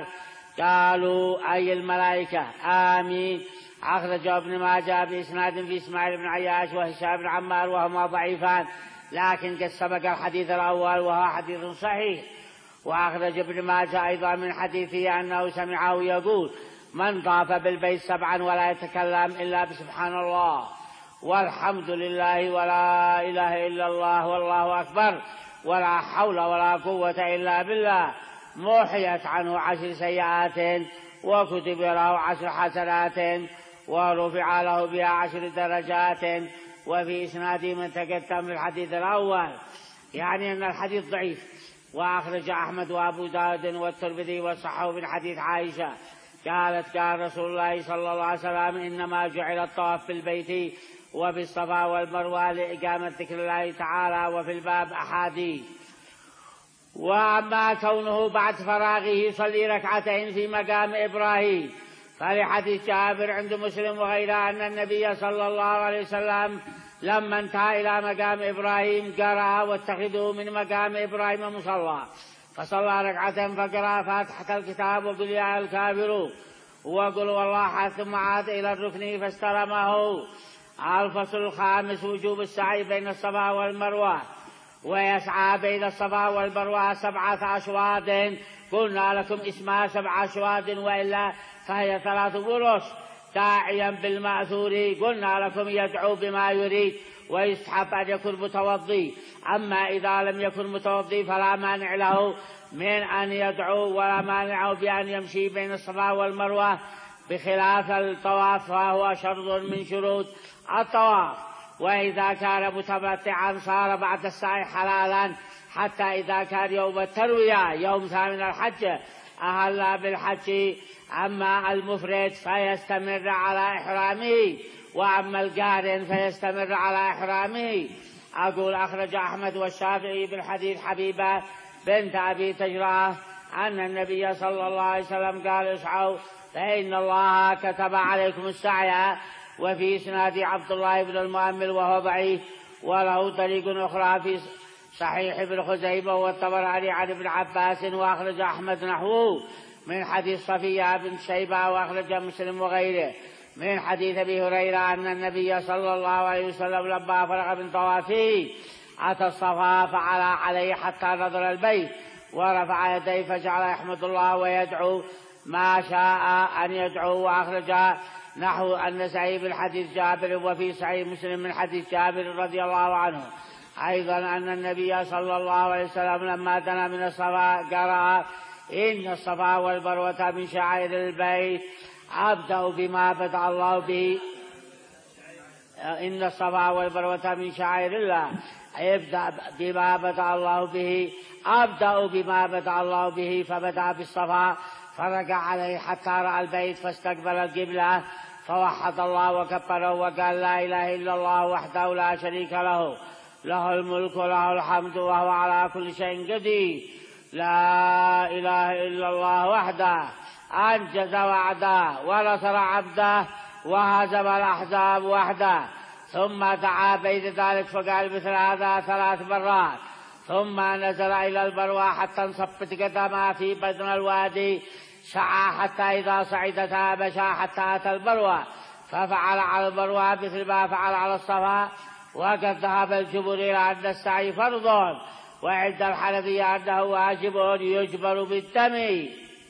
قالوا أي الملائكة آمين. أخرجه ابن ماجه بإسناد في إسماعيل بن عياش وهشام بن عمار وهما ضعيفان، لكن قد سبق الحديث الأول وهو حديث صحيح. وأخرج ابن ماجه أيضا من حديثه أنه سمعه يقول: من طاف بالبيت سبعا ولا يتكلم إلا بسبحان الله والحمد لله ولا إله إلا الله والله أكبر ولا حول ولا قوة إلا بالله، محيت عنه عشر سيئات وكتب له عشر حسنات ورفع له بها عشر درجات. وفي إسناده من تقدم الحديث الأول، يعني أن الحديث ضعيف. وأخرج أحمد وأبو داود والترمذي وصححه من حديث عائشة قالت: قال رسول الله صلى الله عليه وسلم: إنما جعل الطواف بالبيت وبالصفا والمروة لإقامة ذكر الله تعالى. وفي الباب أحاديث. وأما كونه بعد فراغه يصلي ركعتين في مقام إبراهيم فلحديث جابر عند مسلم وغيره أن النبي صلى الله عليه وسلم لما انتهى إلى مقام إبراهيم قرأ: واتخذوا من مقام إبراهيم مصلى، فصلى ركعتين فقرأ فاتحة الكتاب وقل يا أيها الكافرون وقل والله، ثم عاد إلى الركن فاستلمه. الفصل الخامس: وجوب السعي بين الصفا والمروة. ويسعى بين الصفا والمروة سبعة أشواط، قلنا لكم اسمها سبع أشواط وإلا فهي ثلاث برص، داعيا بالمأثور، قلنا لكم يدعو بما يريد ويستحب أن يكون متوضي. أما إذا لم يكن متوضي فلا مانع له من أن يدعو ولا مانع بأن يمشي بين الصفا والمروة، بخلاف الطواف فهو شرط من شروط الطواف. وإذا كان متمتعا صار بعد السعي حلالا حتى إذا كان يوم التروية يوم ثامن الحج أهل بالحج. أما المفرد فيستمر على إحرامه، وأما القارن فيستمر على إحرامه. أقول: أخرج أحمد والشافعي بالحديث حبيبة بنت أبي تجراه أن النبي صلى الله عليه وسلم قال: اسعوا فإن الله كتب عليكم السعي وفي إسناد عبد الله بن المؤمل وهو ضعيف، وله طريق أخرى في صحيح ابن خزيمة والطبراني عن ابن عباس، وأخرج أحمد نحوه من حديث صفية بن شيبة، وأخرج مسلم وغيره من حديث أبي هريرة أن النبي صلى الله عليه وسلم لما فرغ من طوافه أتى الصفا فعلى عليه حتى نظر البيت ورفع يديه فجعل يحمد الله ويدعو ما شاء أن يدعو. وأخرج نحو النسائي من حديث جابر، وفي صحيح مسلم من حديث جابر رضي الله عنه أيضا أن النبي صلى الله عليه وسلم لما دنا من الصفا قرأ إن الصفا والمروة من شعائر البيت أبدأ بما بدأ الله به. إن الصفا والمروة من شعائر الله ابدأ بما بدأ الله به أبدأ بما بدأ الله به، فبدأ بالصفا فرجع عليه حتى رأى البيت فاستقبل القبلة فوحد الله وكبره وقال لا إله إلا الله وحده لا شريك له، له الملك وله الحمد وهو على كل شيء قدير، لا إله إلا الله وحده أنجز وعده ونصر عبده وهزم الأحزاب وحده. ثم دعا بين ذلك فقال مثل هذا ثلاث مرات، ثم نزل إلى البروة حتى انصبت قدمها في بدن الوادي، سعى حتى إذا صعدتها مشى حتى أتى البروة، ففعل على البروة مثل ما فعل على الصفا. وقد ذهب الجمهور إلى أن السعي فرض، وعند الحنفية أنه واجب يجبر بالدم.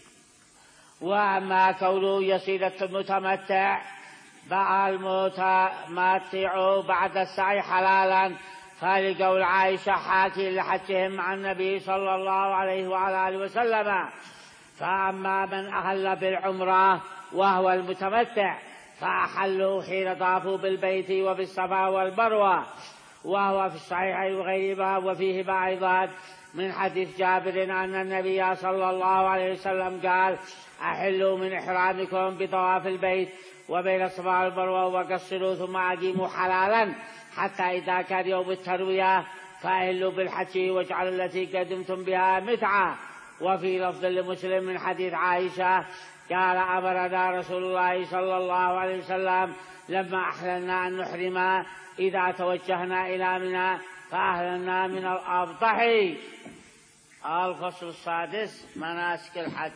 وأما كونه يصير المتمتع بقى المتمتع بعد السعي حلالا، فلقول عائشة حاكي لحجهم عن النبي صلى الله عليه وعلى آله وسلم. فأما من أهل بالعمرة وهو المتمتع فأحلوا حين طافوا بالبيت وبالصفا والمروة، وهو في الصحيحين وغيرهما. وفيهما أيضا من حديث جابر أن النبي صلى الله عليه وسلم قال أحلوا من إحرامكم بطواف البيت وبين الصفا والمروة وقصروا ثم أقيموا حلالا حتى إذا كان يوم التروية فأهلوا بالحج واجعلوا التي قدمتم بها متعة. وفي لفظ لمسلم من حديث عائشة قال أمرنا رسول الله صلى الله عليه وسلم لما أحللنا أن نحرم إذا توجهنا إلى منى فأهلنا من الأبطح. الفصل السادس مناسك الحج.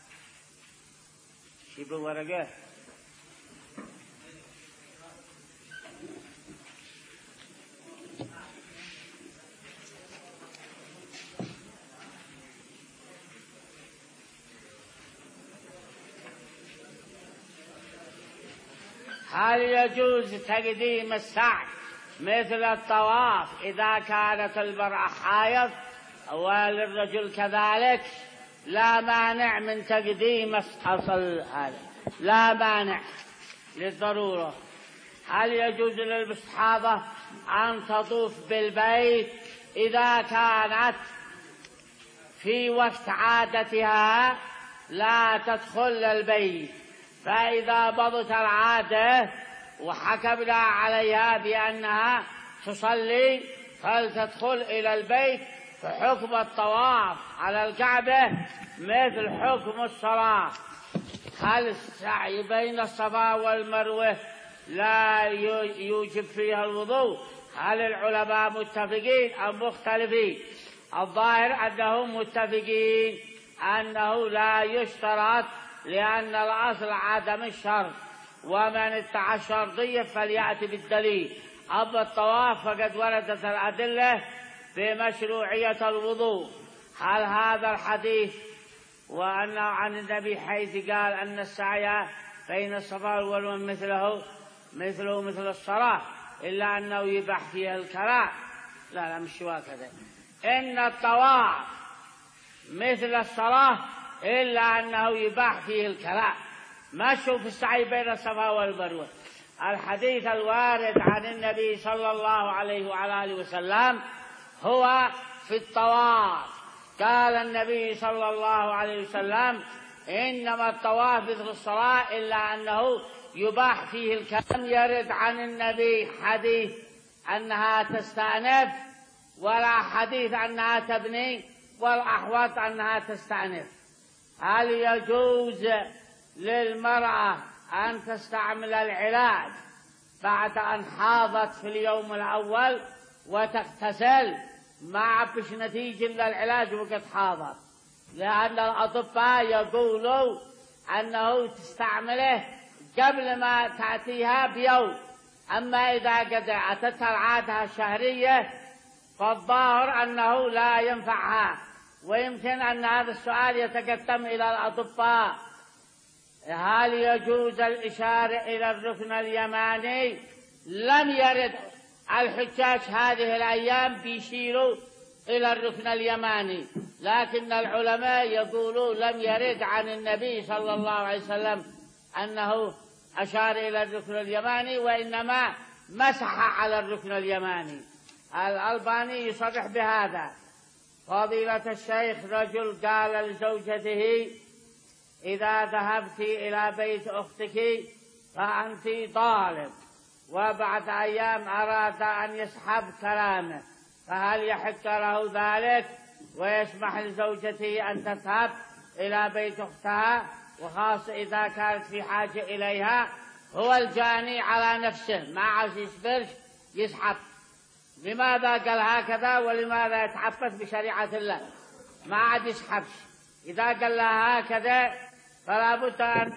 شيبوا ورقة. هل يجوز تقديم السعي مثل الطواف إذا كانت المرأة حائض وللرجل كذلك؟ لا مانع من تقديم أصل هذا، لا مانع للضرورة. هل يجوز للمستحاضة أن تطوف بالبيت إذا كانت في وقت عادتها لا تدخل البيت، فإذا مضت العادة وحكمنا عليها بأنها تصلي فلتدخل إلى البيت، فحكم الطواف على الكعبة مثل حكم الصلاة. هل السعي بين الصفا والمروة لا يوجب فيها الوضوء؟ هل العلماء متفقين أم مختلفين؟ الظاهر أنهم متفقين أنه لا يشترط، لأن الأصل عدم الشرط، ومن ادعى الشرطية فليأتي بالدليل. أما الطواف فقد وردت الأدلة بمشروعية الوضوء. هل هذا الحديث وأنه عن النبي حيث قال أن السعي بين الصفا والمروة مثله مثله مثل الصلاة إلا أنه يباح فيها الكلام؟ لا لا مش هكذا. إن الطواف مثل الصلاة إلا أنه يباح فيه الكلام، ما شوف السعي بين الصفا والمروة. الحديث الوارد عن النبي صلى الله عليه وعلى آله وسلم هو في الطواف. قال النبي صلى الله عليه وسلم إنما الطواف مثل الصلاة إلا أنه يباح فيه الكلام. يرد عن النبي حديث أنها تستأنف ولا حديث أنها تبني، والأحوط أنها تستأنف. هل يجوز للمرأة أن تستعمل العلاج بعد أن حاضت في اليوم الأول وتغتسل ما بش نتيجة للعلاج وقد حاضت، لأن الأطباء يقولوا أنه تستعمله قبل ما تأتيها بيوم. أما إذا قد أتتها العادة الشهرية فالظاهر أنه لا ينفعها. ويمكن أن هذا السؤال يتقدم إلى الأطباء: هل يجوز الإشارة إلى الركن اليماني؟ لم يرد الحجاج هذه الأيام بيشيروا إلى الركن اليماني، لكن العلماء يقولوا لم يرد عن النبي صلى الله عليه وسلم أنه أشار إلى الركن اليماني، وإنما مسح على الركن اليماني. الألباني يصرح بهذا. فضيلة الشيخ، رجل قال لزوجته: إذا ذهبت إلى بيت أختك فأنت طالب، وبعد أيام أراد أن يسحب كلامه، فهل يحق له ذلك ويسمح لزوجته أن تذهب إلى بيت أختها، وخاصة إذا كانت في حاجة إليها؟ هو الجاني على نفسه، ما عايز يصبرش يسحب. لماذا قال هكذا ولماذا يتعبث بشريعة الله؟ ما عاد يسحبش. إذا قال لها هكذا فلا بد أن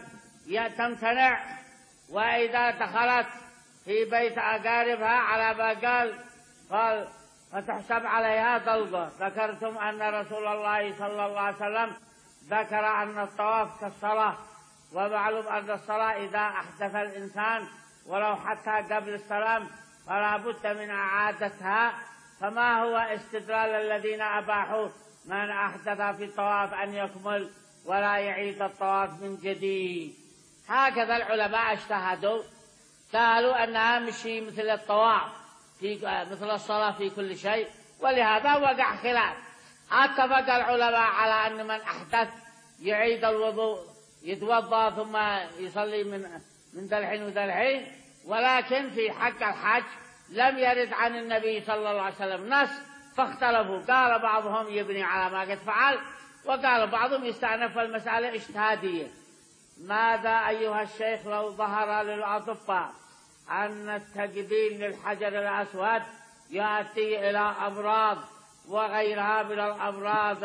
تمتنع، وإذا دخلت في بيت أقاربها على ما قال قال فتحسب عليها ضلقة. ذكرتم أن رسول الله صلى الله عليه وسلم ذكر أن الطواف كالصلاة، ومعلوم أن الصلاة إذا أحدث الإنسان ولو حتى قبل السلام فلا بد من إعادتها. فما هو استدلال الذين أباحوا من أحدث في الطواف أن يكمل ولا يعيد الطواف من جديد؟ هكذا العلماء اجتهدوا، قالوا أنها مشي مثل الطواف في مثل الصلاة في كل شيء، ولهذا وقع خلاف. اتفق العلماء على أن من أحدث يعيد الوضوء، يتوضأ ثم يصلي من من ذا الحين وذا الحين، ولكن في حق الحج لم يرد عن النبي صلى الله عليه وسلم نص، فاختلفوا. قال بعضهم يبني على ما قد فعل، وقال بعضهم يستأنف المسألة اجتهادية. ماذا أيها الشيخ لو ظهر للأطباء أن التقبيل للحجر الأسود يؤدي إلى أمراض وغيرها من الأمراض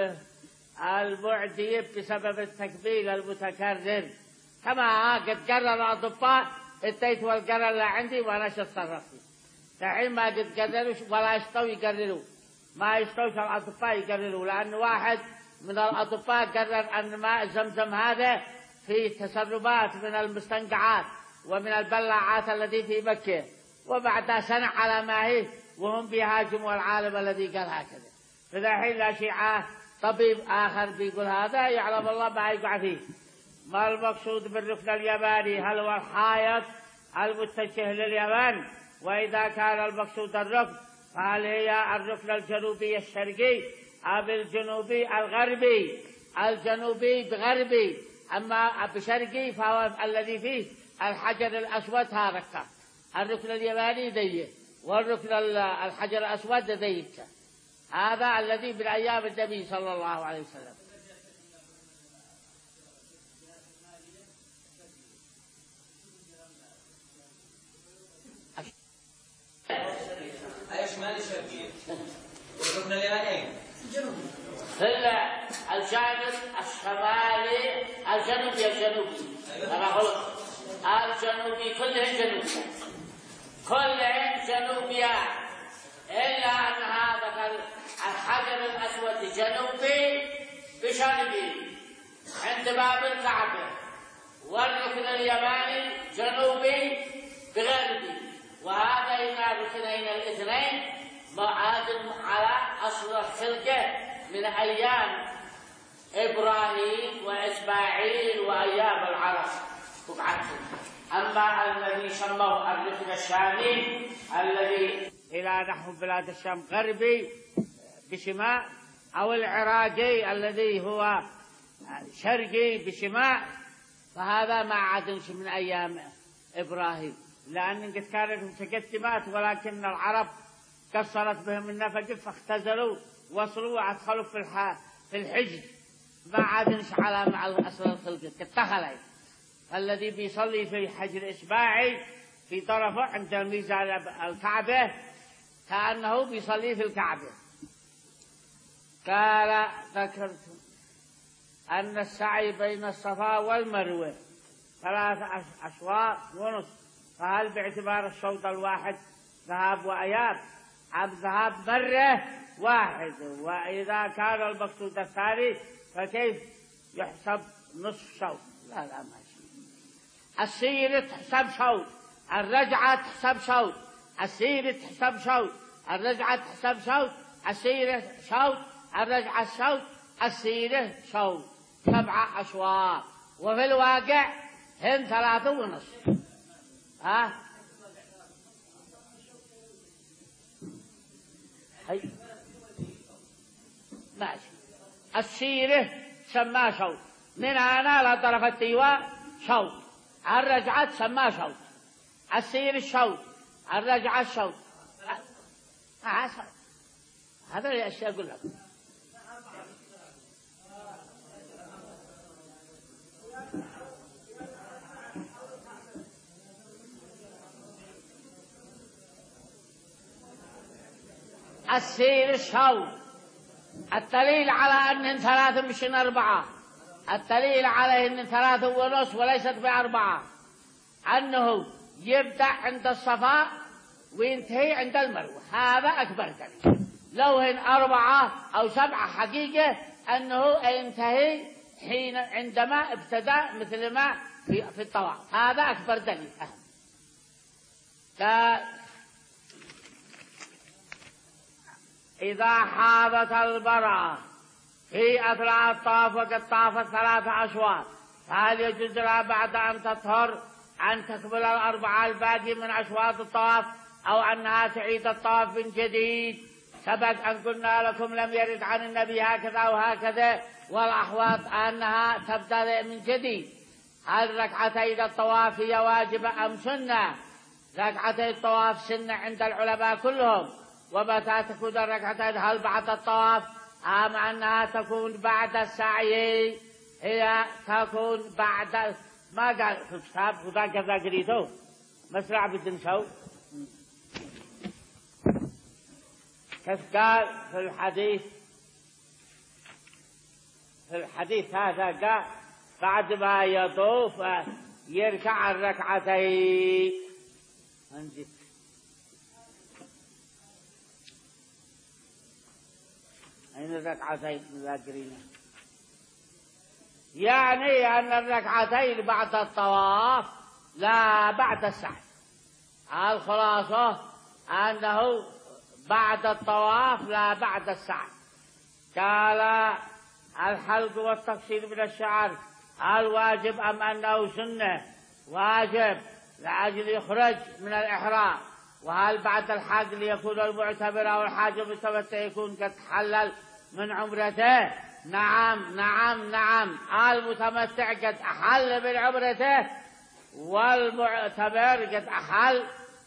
البعدية بسبب التقبيل المتكرر، كما قد قرر الأطباء؟ اتيت والقرر اللي عندي وأنا شتصرف فيه. الحين ما قد قرروا ولا يستوي يقرروا، ما يستوي الأطباء يقرروا، لأن واحد من الأطباء قرر أن ماء زمزم هذا في تسربات من المستنقعات ومن البلاعات التي في مكة، وبعد سنة على ما هي وهم بيهاجموا العالم الذي قال هكذا. فالحين لا شيعة طبيب آخر بيقول هذا، يعلم الله ما يقع فيه. ما المقصود بالركن اليماني؟ هل هو الحائط المتجه لليمن؟ وإذا كان المقصود الركن فهل هي الركن الجنوبي الشرقي أم الجنوبي الغربي؟ الجنوبي بغربي، أما بشرقي فهو الذي فيه الحجر الأسود هذا. الركن اليماني ضيق، والركن الحجر الأسود ضيق. هذا الذي من أيام النبي صلى الله عليه وسلم. شمالي شرقي والركن اليماني جنوبي. في الجانب الشمالي الجنوبي الجنوبي أنا غلط الجنوبي كلهم جنوبي كلهم جنوبيا، إلا أن هذا الحجر الأسود جنوبي بشرقي عند باب الكعبة، والركن اليماني جنوبي بغربي، وهذين الركنين الاثنين معاد على أصل الخلقة من أيام إبراهيم وإسماعيل وأيام العرب بقعتهم. أما الذي سموه الركن الشامي الذي إلى نحو بلاد الشام غربي بشمال، أو العراقي الذي هو شرقي بشمال، فهذا ما عادش من أيام إبراهيم، لأن قد كانت متقدمات، ولكن العرب قصرت بهم النفق فاختزلوا وصلوا وادخلوا في في الحجر، ما عادش على مع أصل الخلق كالتخلي. الذي بيصلي في حجر إسماعيل في طرفه عند ميزان الكعبة كأنه بيصلي في الكعبة. قال ذكرت أن السعي بين الصفا والمروة ثلاثة أشواط ونصف، فهل باعتبار الشوط الواحد ذهاب وإياب أم ذهاب مرة واحدة؟ وإذا كان المقصود الثاني فكيف يحسب نصف شوط؟ لا لا ماشي. السيرة تحسب شوط، الرجعة تحسب شوط، السيرة تحسب شوط، الرجعة تحسب شوط، السيرة شوط، الرجعة شوط، السيرة شوط، سبعة أشواط، وفي الواقع هن ثلاثة ونصف. ها هي ماشي. السيرة سماه شوط، من هنا لطرف التيواء شوط، الرجعة سماه شوط، السيرة شوط، الرجعة شوط. هذا الأشياء أقول لك. السير الشوط، الدليل على أنهن ثلاثة مش أربعة، الدليل على أنهن ثلاثة ونصف وليست بأربعة أنه يبدأ عند الصفا وينتهي عند المروة، هذا أكبر دليل. لو هن أربعة أو سبعة حقيقة أنه ينتهي حين عندما ابتدأ مثل ما في, في الطواف، هذا أكبر دليل. إذا حاضت المرأة في أثناء الطواف وقد طافت ثلاثة أشواط فهل يجوز لها بعد أن تطهر أن تكمل الأربعة الباقي من أشواط الطواف أو أنها تعيد الطواف من جديد؟ سبق أن قلنا لكم لم يرد عن النبي هكذا وهكذا، والأحواط أنها تبتدئ من جديد. هل ركعتي الطواف هي واجبة أم سنة؟ ركعتي الطواف سنة عند العلماء كلهم. ومتى تكون الركعتين؟ هل بعد الطواف أم أنها تكون بعد السعي؟ هي تكون بعد، ما قال في الكتاب خذا كذا قريته مسرع بالدنشو كيف قال في الحديث، في الحديث هذا قال بعد ما يطوف يركع الركعتين. انجد أين الركعتين ذاكرينه؟ يعني أن الركعتين بعد الطواف لا بعد السعي. الخلاصة أنه بعد الطواف لا بعد السعي. قال الحلق والتقصير من الشعر الواجب أم أنه سنة؟ واجب لأجل يخرج من الإحرام. وهل بعد الحج ليكون المعتمر أو الحاج المتمتع يكون قد حلل من عمرته؟ نعم نعم نعم، المتمتع قد أحل من عمرته والمعتمر قد أحل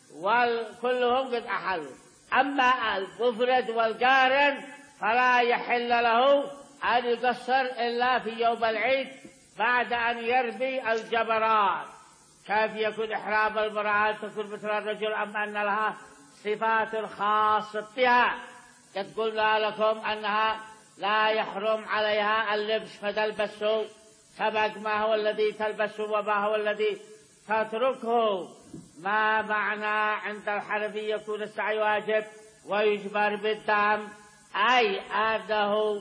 وكلهم قد أحلوا. أما المفرد والقارن فلا يحل له أن يقصر إلا في يوم العيد بعد أن يرمي الجمرات. كيف يكون إحرام المرأة تكون مثل الرجل أم أن لها صفات خاصة بها؟ قد قلنا لكم أنها لا يحرم عليها اللبس فتلبسه، سبق ما هو الذي تلبسه وما هو الذي تتركه. ما معنى عند الحنفي يكون السعي واجب ويجبر بالدم؟ أي أنه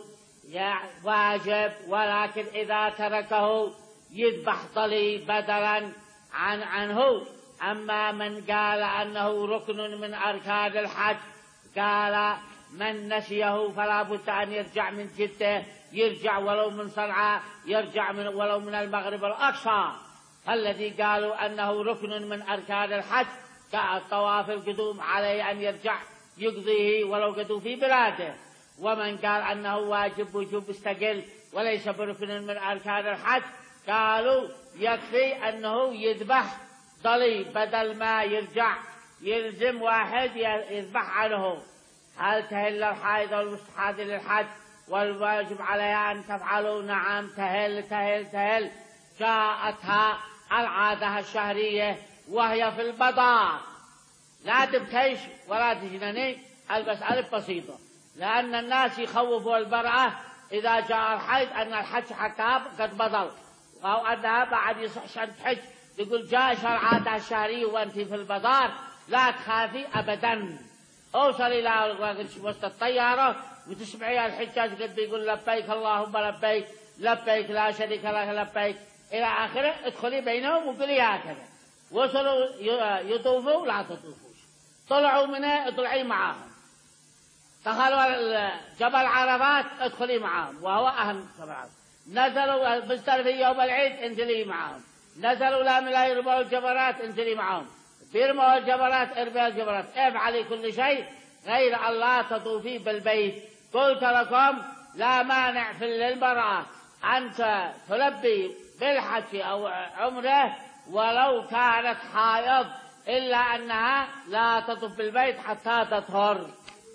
واجب ولكن إذا تركه يذبح ضلي بدلا عن عنه. أما من قال أنه ركن من أركان الحج قال من نسيه فلا بد أن يرجع من جدة، يرجع ولو من صنعاء، يرجع من ولو من المغرب الأقصى. فالذي قالوا أنه ركن من أركان الحج كالطواف القدوم عليه أن يرجع يقضيه ولو قدوا في بلاده. ومن قال أنه واجب وجوب مستقل وليس بركن من أركان الحج قالوا يكفي أنه يذبح ضلي بدل ما يرجع يلزم واحد يذبح عنه. هل تهل الحائض والمستحاض للحج والواجب عليها أن تفعلوا؟ نعم تهل تهل تهل، جاءتها العادة الشهرية وهي في البضاع، لا تبكيش ولا تجنني، البس ألف بسيطة، لأن الناس يخوفوا المرأة إذا جاء الحيض أن الحج حتى قد بطل، أو أنها بعد يصحش أن تحج، يقول جاء شرعاتها الشهرية وأنت في البضار، لا تخافي أبدا. أوصل إلى وسط الطيارة وتسمعي الحجاج قد بيقول لبيك اللهم لبيك لبيك لا شريك لك لبيك إلى آخره، ادخلي بينهم وقولي هكذا. وصلوا يطوفوا لا تطوفوش، طلعوا منها اطلعي معاهم، دخلوا جبل عرفات ادخلي معاهم وهو أهم جبل عرفات، نزلوا مزدلفة يوم العيد انزلي معاهم، نزلوا لام لا يرموا الجبلات انزلي معاهم، بيرموا الجبلات ارمي الجبلات، افعلي كل شيء غير أن لا تطوفي بالبيت. قلت لكم لا مانع في للمرأة أن تلبي بالحج أو عمره ولو كانت حائض، إلا أنها لا تطوف بالبيت حتى تطهر.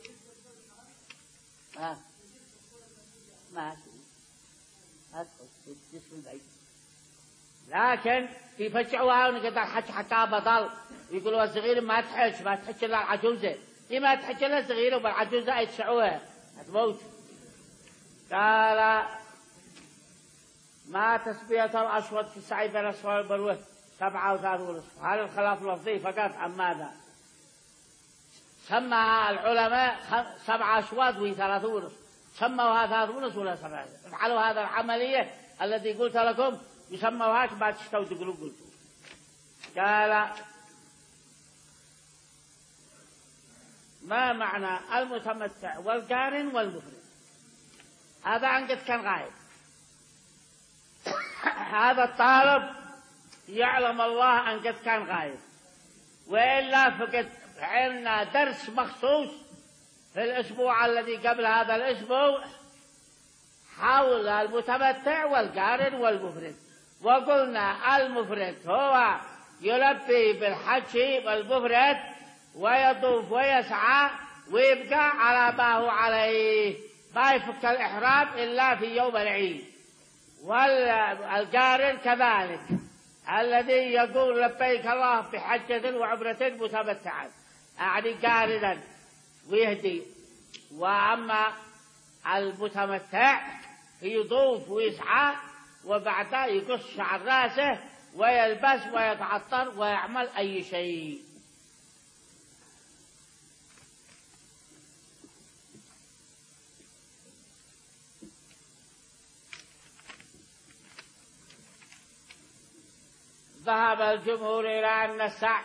ما ما جسم البيت، لكن يفجعوها ونقدر الحج حتى بطل، يقولوا الصغير ما تحج ما تحج إلا العجوزة، هي ما تحج إلا الصغيرة وبالعجوزة يتشعوها تموت. قال ما تسبية الأسود في السعي بين الصفا والمروة سبعة وثلاث ونصف، هذا الخلاف لفظي فقط عن ماذا سمى العلماء سبعة أشواط وثلاث ونصف، سموها ثلاث ونصف ولا سبعة، افعلوا هذا العملية التي قلت لكم يسموهاش ما تشتوا تقولوا قلتوا. قال ما معنى المتمتع والقارن والمفرد؟ هذا عن قد كان غايب، هذا الطالب يعلم الله أن قد كان غايب، وإلا فقد عندنا درس مخصوص في الأسبوع الذي قبل هذا الأسبوع حول المتمتع والقارن والمفرد، وقلنا المفرد هو يلبي بالحج والمفرد ويطوف ويسعى ويبقى على ما هو عليه، ما يفك الإحرام إلا في يوم العيد. والقارن كذلك الذي يقول لبيك الله بحجة وعمرة متمتعا، يعني قارنا ويهدي. وأما المتمتع يطوف ويسعى وبعدها يقص شعر راسه ويلبس ويتعطر ويعمل أي شيء. ذهب الجمهور إلى أن السعي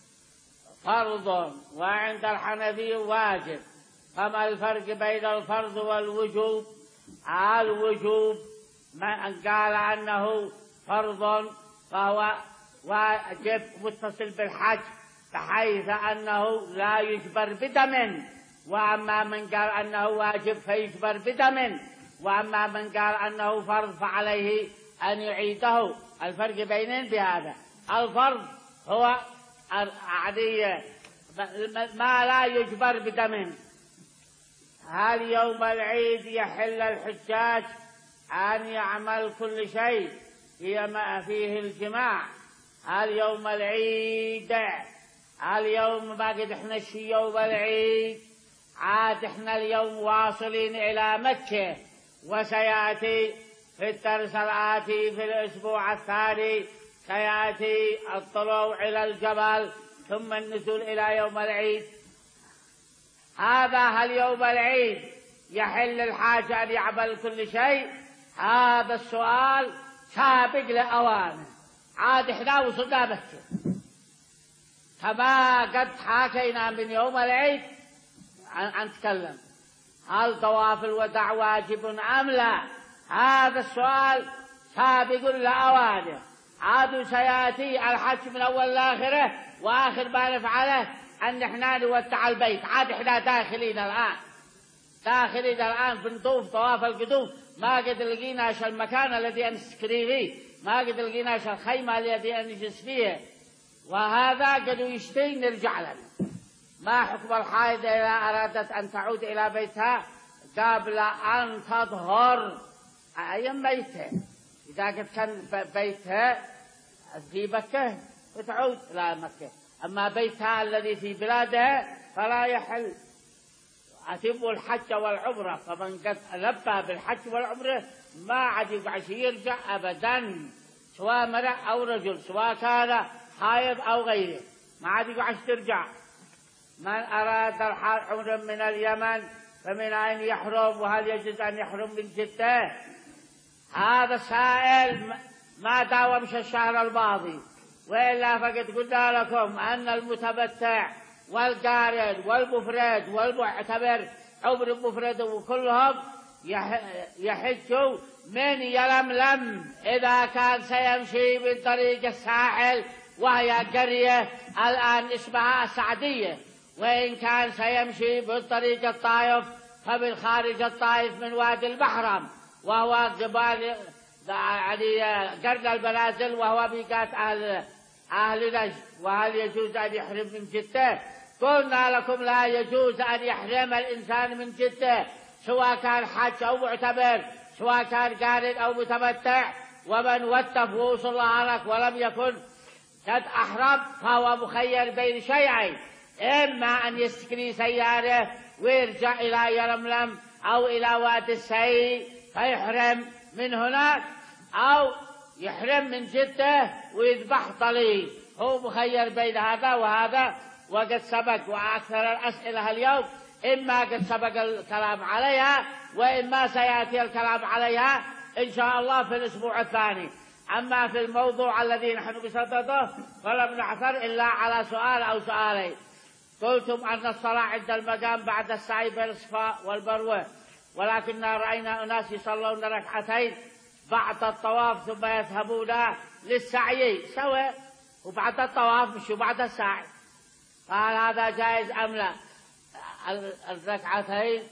فرض وعند الحنفي واجب. فما الفرق بين الفرض والوجوب؟ الوجوب من قال أنه فرض فهو واجب متصل بالحج بحيث أنه لا يجبر بدم، وأما من قال أنه واجب فيجبر بدم، وأما من قال أنه فرض فعليه أن يعيده. الفرق بينهم بهذا، الفرض هو عادية ما لا يجبر بدم. هل يوم العيد يحل الحجاج أن يعمل كل شيء فيما فيه الجماع؟ هل يوم العيد اليوم ما قد احنا شي يوم العيد، عاد احنا اليوم واصلين إلى مكة، وسيأتي في الدرس الآتي في الأسبوع الثاني سيأتي الطلوع إلى الجبل ثم النزول إلى يوم العيد. هذا هل يوم العيد يحل الحاج أن يعمل كل شيء؟ هذا السؤال سابق لأوانه، عاد إحنا وصلنا مكة كما قد حكينا من يوم العيد أن نتكلم هل طواف الوداع واجب أم لا. هذا السؤال سابق لأوانه، عاد سيأتي الحج من أول لآخره، وآخر ما نفعله أن احنا نودع البيت. عاد احنا داخلين الآن داخلين الآن في نطوف طواف القدوم، ما قد لقيناش المكان الذي نسكري فيه، ما قد لقيناش الخيمة التي نجلس فيها، وهذا قد يشتي نرجع لنا. ما حكم الحائض إذا أرادت أن تعود إلى بيتها قبل أن تظهر؟ أيام بيتها إذا قد كان بيتها في مكة وتعود إلى مكة. أما بيتها الذي في بلاده فلا يحل. أتم الحج والعمرة، فمن قد لبى بالحج والعمرة ما عاد يقعد يرجع أبدا، سواء مرأة أو رجل، سواء كان حائض أو غيره، ما عاد يقعد ترجع. من أراد العمرة من اليمن فمن أين يحرم؟ وهل يجوز أن يحرم من جدة؟ هذا سائل ما داومش الشهر الماضي، وإلا فقد قلنا لكم أن المتمتع والقارن والمفرد والمعتمر عمر المفرد وكلهم يحجوا من يلملم إذا كان سيمشي من طريق الساحل وهي قرية الآن اسمها السعدية، وإن كان سيمشي من طريق الطائف فمن خارج الطائف من وادي البحرم وهو جبال يعني قرن البنازل وهو ميقات أهل أهل نجد. وهل يجوز أن يحرم من جدة؟ قلنا لكم لا يجوز أن يحرم الإنسان من جدة، سواء كان حج أو معتمر، سواء كان قارن أو متمتع. ومن وتف ووصل لك ولم يكن قد أحرم فهو مخير بين شيئين: إما أن يستكري سيارة ويرجع إلى يلملم أو إلى وادي السعي فيحرم من هناك، أو يحرم من جدة ويذبح طلي. هو مخير بين هذا وهذا، وقد سبق وأكثر الأسئلة اليوم إما قد سبق الكلام عليها وإما سيأتي الكلام عليها إن شاء الله في الأسبوع الثاني. أما في الموضوع الذي نحن بصدده فلم نعثر إلا على سؤال أو سؤالين. قلتم أن الصلاة عند المقام بعد السعي بين الصفا والمروة، ولكننا رأينا أناس يصلون ركعتين بعد الطواف ثم يذهبون للسعي سواء، وبعد الطواف مش بعد السعي، قال هذا جائز أم لا؟ الركعتين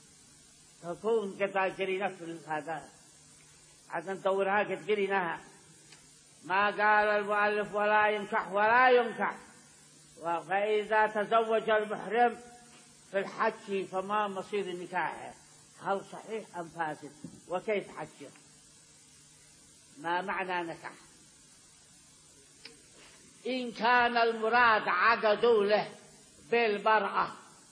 تكون قد جرينا في هذا حتى ندورها قد جريناها. ما قال المؤلف ولا ينكح ولا ينكح. فإذا تزوج المحرم في الحج فما مصير نكاحه؟ هل صحيح أم فاسد؟ وكيف حجه؟ ما معنى نكاح؟ إن كان المراد عقدوا له بالمرأة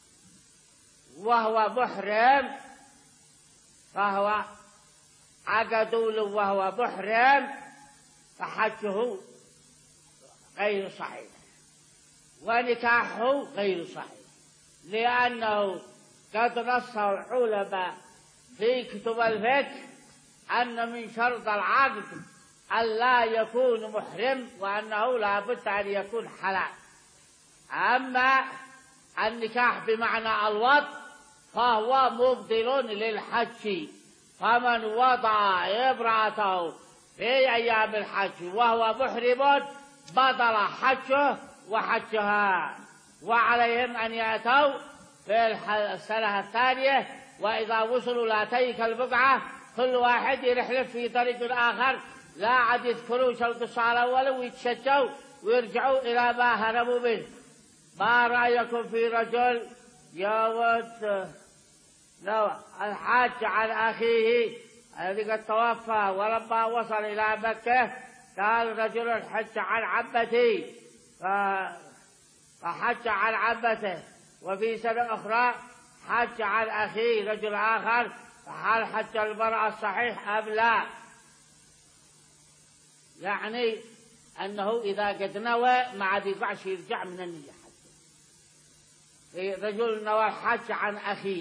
وهو محرم فهو عقدوا له وهو محرم فحجه غير صحيح ونكاحه غير صحيح، لأنه قد نص العلماء في كتب الفقه أن من شرط العقد أن لا يكون محرم وأنه لا بد أن يكون حلال. أما النكاح بمعنى الوضع فهو مبطل للحج، فمن وضع امرأته في أيام الحج وهو محرم بطل حجه وحجها، وعليهم أن يأتوا في السنة الثانية وإذا وصلوا لا تلك البقعة كل واحد يرحلف في طريق آخر، لا عاد يذكروا شرط الصلاة الأول ويتشجوا ويرجعوا إلى ما هربوا منه. ما رأيكم في رجل يود لو الحاج عن أخيه الذي قد توفى ولما وصل إلى مكة قال رجل الحج عن عمتي فحج عن عمته، وفي سنة أخرى حج عن أخيه رجل آخر، فهل حج المرأة الصحيح أم لا؟ يعني أنه إذا قد نوى ما عاد يقعش يرجع من النية حج. رجل نوى الحج عن أخيه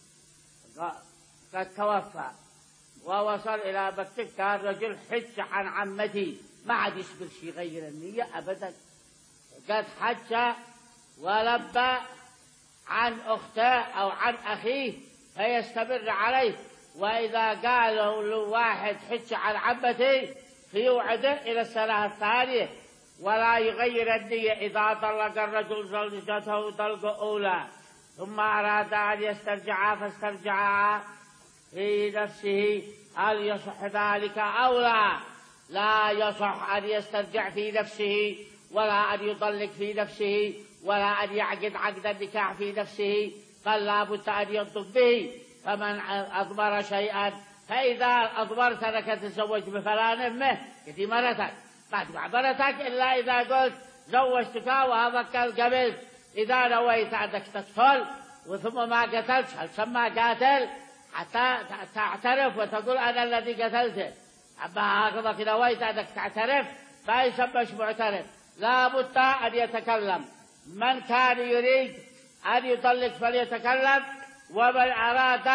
قد توفى ووصل إلى مكة قال رجل حج عن عمتي، ما عاد يشبه شيء غير النية أبدا، قد حج ولبى عن أخته أو عن أخيه فيستمر عليه. وإذا قال له واحد حج عن عمتي فيوعده إلى السنة الثانية ولا يغير النية. إذا طلق الرجل زوجته طلقة أولى ثم أراد أن يسترجعها فاسترجعها في نفسه، هل يصح ذلك أو لا؟ لا يصح أن يسترجع في نفسه ولا أن يطلق في نفسه ولا أن يعقد عقد النكاح في نفسه، بل لا بد أن ينطق به. فمن أضمر شيئا فإذا أضمرت أنك تتزوج بفلان أمه كذي مرتك قد معبرتك إلا إذا قلت زوجتك وهذا قبل. إذا نويت عندك تقتل وثم ما قتلت هل تسمى قاتل حتى تعترف وتقول أنا الذي قتلته؟ أما هكذا إذا نويت عندك تعترف ما يسمى معترف. لا بد أن يتكلم. من كان يريد أن يطلق فليتكلم، ومن أراد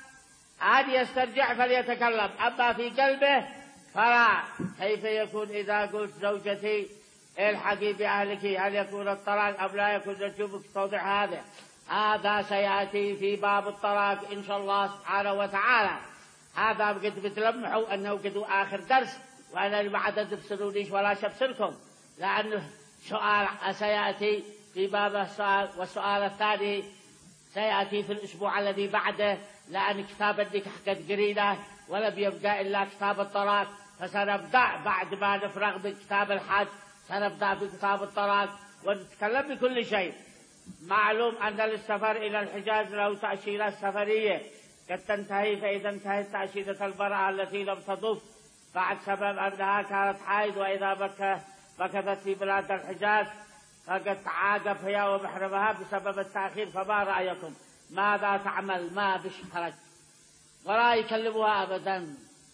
أن يسترجع فليتكلم. أما في قلبه فلا. كيف يكون إذا قلت زوجتي الحقي بأهلك هل يكون الطلاق أم لا يكون؟ نجيبك توضيح هذا. هذا سيأتي في باب الطلاق إن شاء الله سبحانه وتعالى. هذا قد بتلمحوا أنه قد آخر درس، وأنا ما عاد تفسرونيش ولا شبسركم، لأنه سؤال سيأتي في باب السؤال، والسؤال الثاني سيأتي في الأسبوع الذي بعده، لأن كتاب النكاح قد قريناه ولم يبقى إلا كتاب الطلاق. فسنبدأ بعد ما نفرغ من كتاب الحج سنبدأ بكتاب الطلاق ونتكلم بكل شيء. معلوم أن السفر إلى الحجاز له تأشيرة سفرية قد تنتهي، فإذا انتهت تأشيرة المرأة التي لم تطف بعد سبب أنها كانت حائض وإذا بك مكثت في بلاد الحجاز فقد تعاقب هي ومحرمها بسبب التأخير. فما رأيكم؟ ماذا تعمل؟ ما بش خرج ولا يكلمها أبدا،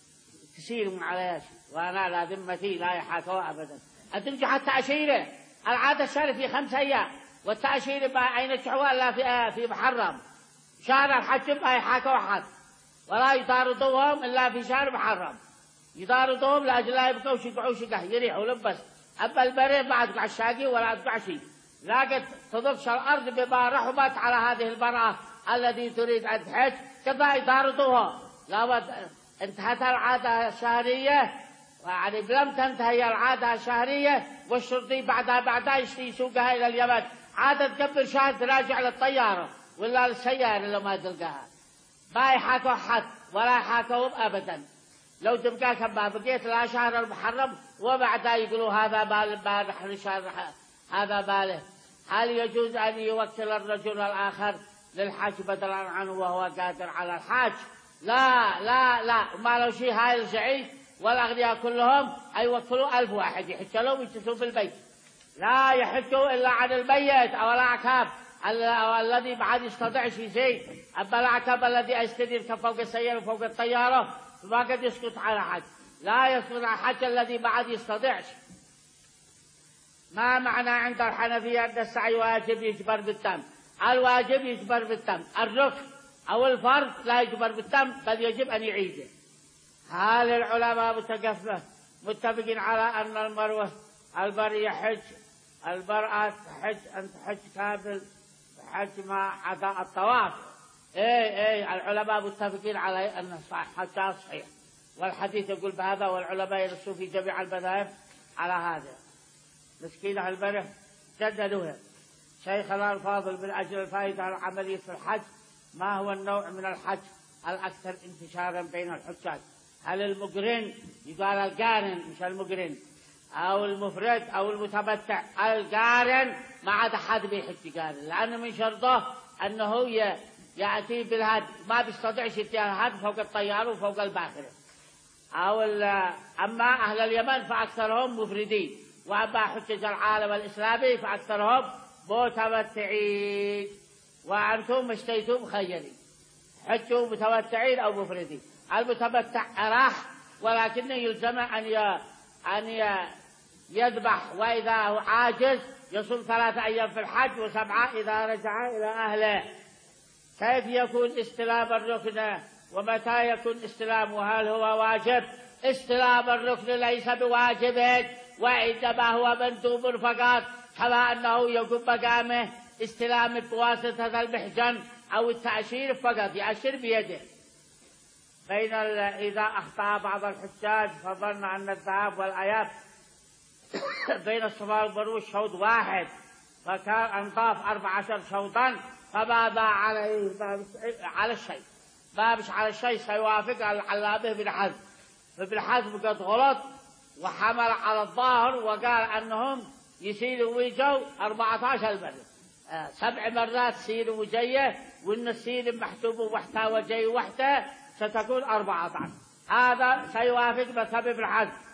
تسير من عليها شيء، وأنا لا ذمتي لا يحاكوا أبدا. أترجع حتى تأشيرة العادة الشهر في خمس أيام، والتأشيرة بأين تحوى إلا في في محرم. شهر الحج ما يحاكوا أحد ولا يطاردوهم إلا في شهر محرم، يطاردوهم لأجل لا يبقوا شقعوا شقه يريحوا لبس. أما البريد ما تقع الشاقي ولا تقع شيء، لكن تضغش الأرض بما رحبت على هذه المرأة التي تريد أن تحج كذا يطاردوها. لو انتهت العادة الشهرية يعني لم تنتهي العادة الشهرية والشرطي بعدها بعدها يشتري يسوقها إلى اليمن، عادة تكبر شهر تراجع للطيارة ولا للسيارة اللي ما تلقاها. ما يحاكوا حد ولا يحاكوهم أبدا. لو تبقى كما بقيت لا شهر المحرم وبعدها يقولوا هذا بال بال نحن شهر هذا باله. هل يجوز أن يوكل الرجل الآخر للحج بدلا عنه وهو قادر على الحج؟ لا لا لا، ما لو شيء هاي الزعيم والأغنياء كلهم يوكلوا ألف واحد يحج لهم ويجلسوا في البيت، لا يحجوا إلا عن الميت أو الأعكاب الذي بعد يستطيع شيء زي. أما الأعكاب الذي يستدير فوق السيارة وفوق الطيارة فما قد يسقط على حج، لا يسقط على حج الذي بعد يستطيع. ما معنى عند الحنفية أن السعي واجب يجبر بالتم؟ الواجب يجبر بالتم، الركن أو الفرض لا يجبر بالتم بل يجب أن يعيده. هل العلماء متفقين على أن المروة البر يحج المرأة تحج أن تحج كامل حج مع عداء الطواف؟ ايه ايه العلماء متفقين على أن حجها صحيح، والحديث يقول بهذا، والعلماء يرسوا في جميع المذاهب على هذا. مسكينة البرح جددوها. شيخنا الفاضل من أجل الفائدة العملية في الحج، ما هو النوع من الحج الأكثر انتشارا بين الحجاج؟ هل المقرن يقال القارن مش المقرن، أو المفرد أو المتمتع؟ القارن ما عاد أحد بيحج قارن، لأنه من شرطه أنه يأتي بالهد، ما بيستطيعش يأتي الهد فوق الطيارة وفوق الباخرة. أو أما أهل اليمن فأكثرهم مفردين، وأما حجج العالم الإسلامي فأكثرهم متمتعين. وأنتم اشتيتم خيرين، حجوا متمتعين أو مفردين. المتمتع راح ولكنه يلزم أن أن يذبح، وإذا هو عاجز يصوم ثلاثة أيام في الحج وسبعة إذا رجع إلى أهله. كيف يكون استلام الركن ومتى يكون استلام وهل هو واجب؟ استلام الركن ليس بواجب وإنما هو مندوب فقط، كما أنه يقوم مقامه استلام بواسطة المحجن أو التأشير فقط، يأشر بيده. بين إذا أخطأ بعض الحجاج فظن أن الذهاب والأياب بين الصفا والمروة شوط واحد، فكان أنضاف أربع عشر شوطا، فماذا عليه على الشيء؟ ما مش على الشيء سيوافق العلامة بن حزم. فابن حزم قد غلط وحمل على الظاهر وقال أنهم يسيروا ويجوا أربعة عشر مرة، آه سبع مرات سيروا وجيه، وإن السير محسوب وحده وجي وحده ستكون أربعة عشر. هذا سيوافق مذهب ابن حزم.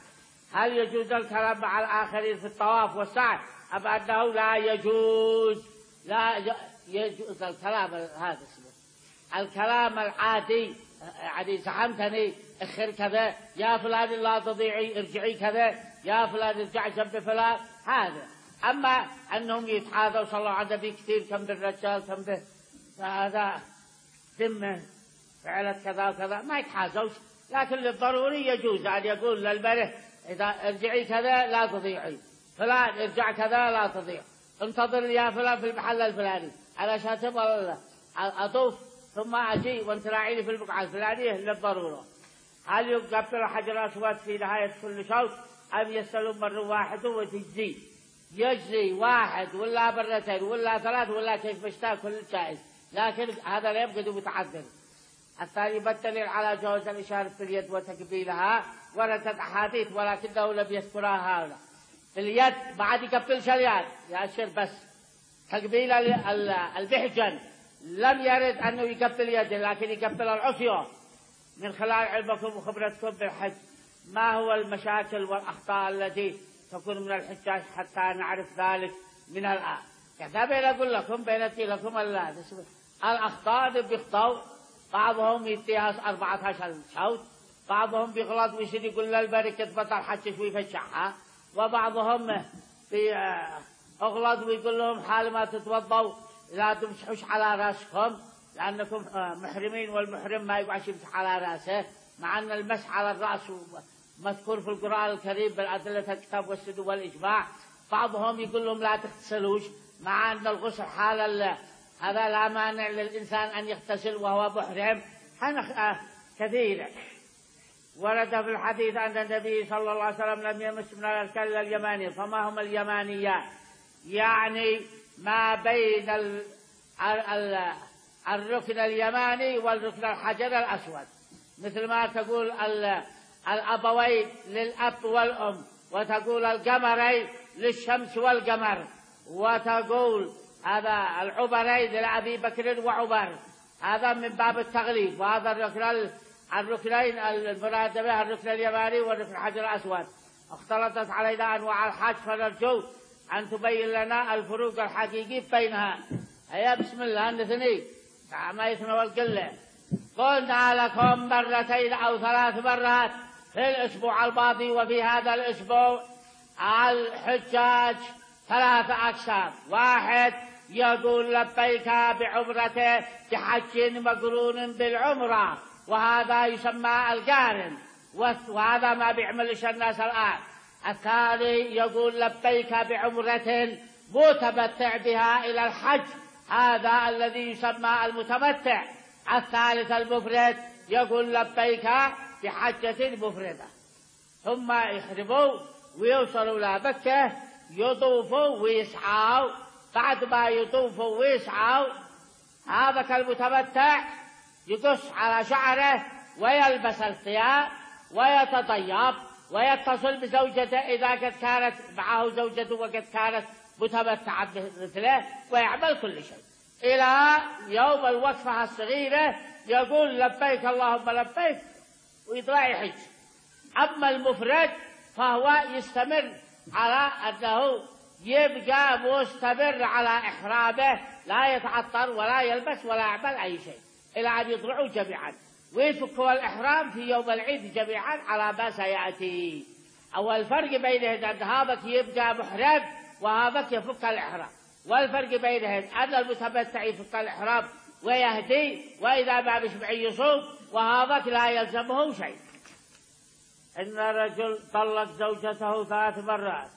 هل يجوز الكلام مع الآخرين في الطواف والسعي أم أنه لا يجوز؟ لا يجوز الكلام هذا اسمه الكلام العادي، يعني زحمتني اخر كذا، يا فلان لا تضيعي ارجعي كذا، يا فلان ارجعي جنب فلان، هذا. أما أنهم يتحاذوا صلى الله عليه وسلم كثير كم بالرجال كم به، هذا ذمة فعلت كذا وكذا ما يتحاذوش، لكن للضروري يجوز أن يقول للمرأة إذا ارجعي كذا لا تضيعي، فلان ارجع كذا لا تضيع، انتظر يا فلان في المحل الفلاني علشان تبغى أطوف ثم أجي وانت راعيني في البقعة الفلانية للضرورة. هل يقبل حجر أسود في نهاية كل شوط أم يستلم مرة واحدة وتجزي؟ يجزي واحد ولا مرتين ولا ثلاث ولا كيف مشتاق كل جائز، لكن هذا لا يبقى متعذر. الثاني بالدليل على جواز الإشارة في اليد وتقبيلها وردت أحاديث ولكنه لم يذكرها هذا. في اليد بعد يقبلش اليد يأشر بس، تقبيل البحجن لم يرد أنه يقبل يده لكن يقبل العصية. من خلال علمكم وخبرتكم بالحج ما هو المشاكل والأخطاء التي تكون من الحجاج حتى نعرف ذلك من الآن؟ كتابة أقول لكم بينتي لكم الله الأخطاء اللي بيخطئوا، بعضهم يديها أربعة عشر شوط، بعضهم بيغلط ويصير يقول للبركة بطل حج شوي يفشعها، وبعضهم بيغلط ويقول لهم حال ما تتوضوا لا تمسحوش على راسكم لأنكم محرمين والمحرم ما يقعش يمسح على راسه، مع أن المسح على الرأس مذكور في القرآن الكريم بالأدلة الكتاب والسنة والإجماع. بعضهم يقول لهم لا تغتسلوش، مع أن الغسل حال هذا لا مانع للإنسان أن يغتسل وهو محرم. كثيرة ورد في الحديث أن النبي صلى الله عليه وسلم لم يمس من الأركان إلا اليماني. فما هم اليمانيات؟ يعني ما بين ال ال الركن اليماني والركن الحجر الأسود، مثل ما تقول الأبوين للأب والأم، وتقول القمرين للشمس والقمر، وتقول هذا العبرين لأبي بكر وعمر، هذا من باب التغليب. وهذا الركن الركنين المراد به الركن اليماني والركن الحجر الأسود. اختلطت علينا أنواع الحج فنرجو أن تبين لنا الفروق الحقيقي بينها. هيا بسم الله نثني ما يثنى القلة. قلنا لكم مرتين أو ثلاث مرات في الأسبوع الماضي وفي هذا الأسبوع الحجاج ثلاثة أقسام. واحد يقول لبيك بعمرته بحج مقرون بالعمرة، وهذا يسمى القارن، وهذا ما بيعملش الناس الآن. الثاني يقول لبيك بعمرة متمتع بها إلى الحج، هذا الذي يسمى المتمتع. الثالث المفرد يقول لبيك بحجة مفردة. ثم يحرموا ويوصلوا إلى مكة يطوفوا ويسعوا. بعد ما يطوفوا ويسعوا هذا المتمتع يقص على شعره ويلبس الثياب ويتطيب ويتصل بزوجته إذا قد كانت معه زوجته وقد كانت متمتعة مثله، ويعمل كل شيء إلى يوم الوقفة الصغيرة يقول لبيك اللهم لبيك ويطلع يحج. أما المفرد فهو يستمر على أنه يبقى مستمر على إحرامه، لا يتعطر ولا يلبس ولا يعمل أي شيء إلى أن يطلعوا جميعا ويفكوا الإحرام في يوم العيد جميعا على ما سيأتي. أول الفرق بينهم أن هذاك يبقى محرم وهذاك يفك الإحرام، والفرق بينهم أن المتمتع يفك الإحرام ويهدي وإذا ما بشبع يصوم، وهذاك لا يلزمه شيء. إن الرجل طلق زوجته ثلاث مرات،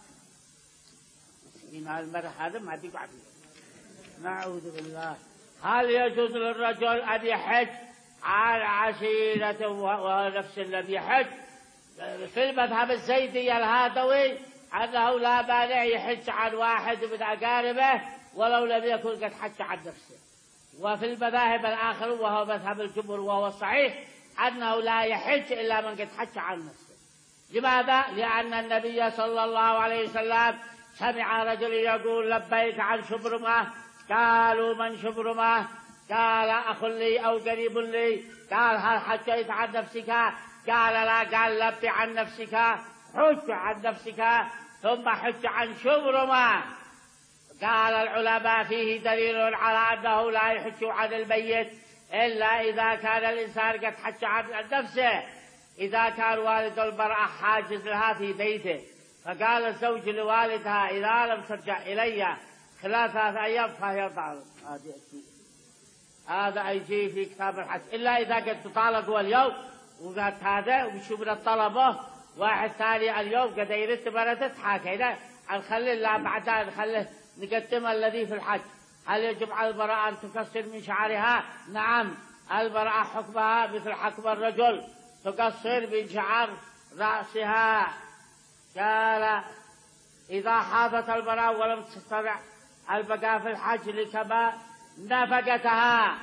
إن المرة هذا ما تقع فيه، نعوذ بالله. هل يجوز للرجل أن يحج على عشيرته وهو نفس الذي يحج؟ في المذهب الزيدي الهادوي أنه لا مانع يحج عن واحد من أقاربه ولو لم يكن قد حج عن نفسه. وفي المذاهب الآخر وهو مذهب الجمهور وهو الصحيح أنه لا يحج إلا من قد حج عن نفسه. لماذا؟ لأن النبي صلى الله عليه وسلم سمع رجل يقول لبيك عن شبرمة، قالوا من شبرمة؟ قال أخ لي أو قريب لي. قال هل حجيت عن نفسك؟ قال لا. قال لبي عن نفسك. حج عن نفسك ثم حج عن شبرمة. قال العلماء فيه دليل على أنه لا يحج عن الميت إلا إذا كان الإنسان قد حج عن نفسه، إذا كان والد المرأة حاجز لها في بيته، فقال الزوج لوالدها إذا لم ترجع إلي خلال ثلاثة أيام فهي ضعف. هذا يجي في كتاب الحج، إلا إذا قد تطالقوا اليوم وقالت هذا وشو من الطلبة واحد ثاني اليوم قد يرتب أنا تضحك هنا نخلي لا بعدها نخليه نقدم الذي في الحج. هل يجب على المرأة أن تقصر من شعرها؟ نعم، المرأة حكمها مثل حكم الرجل، تقصر من شعر رأسها. قال إذا حاضت المرأة ولم تستطع البقاء في الحج لكما نفقتها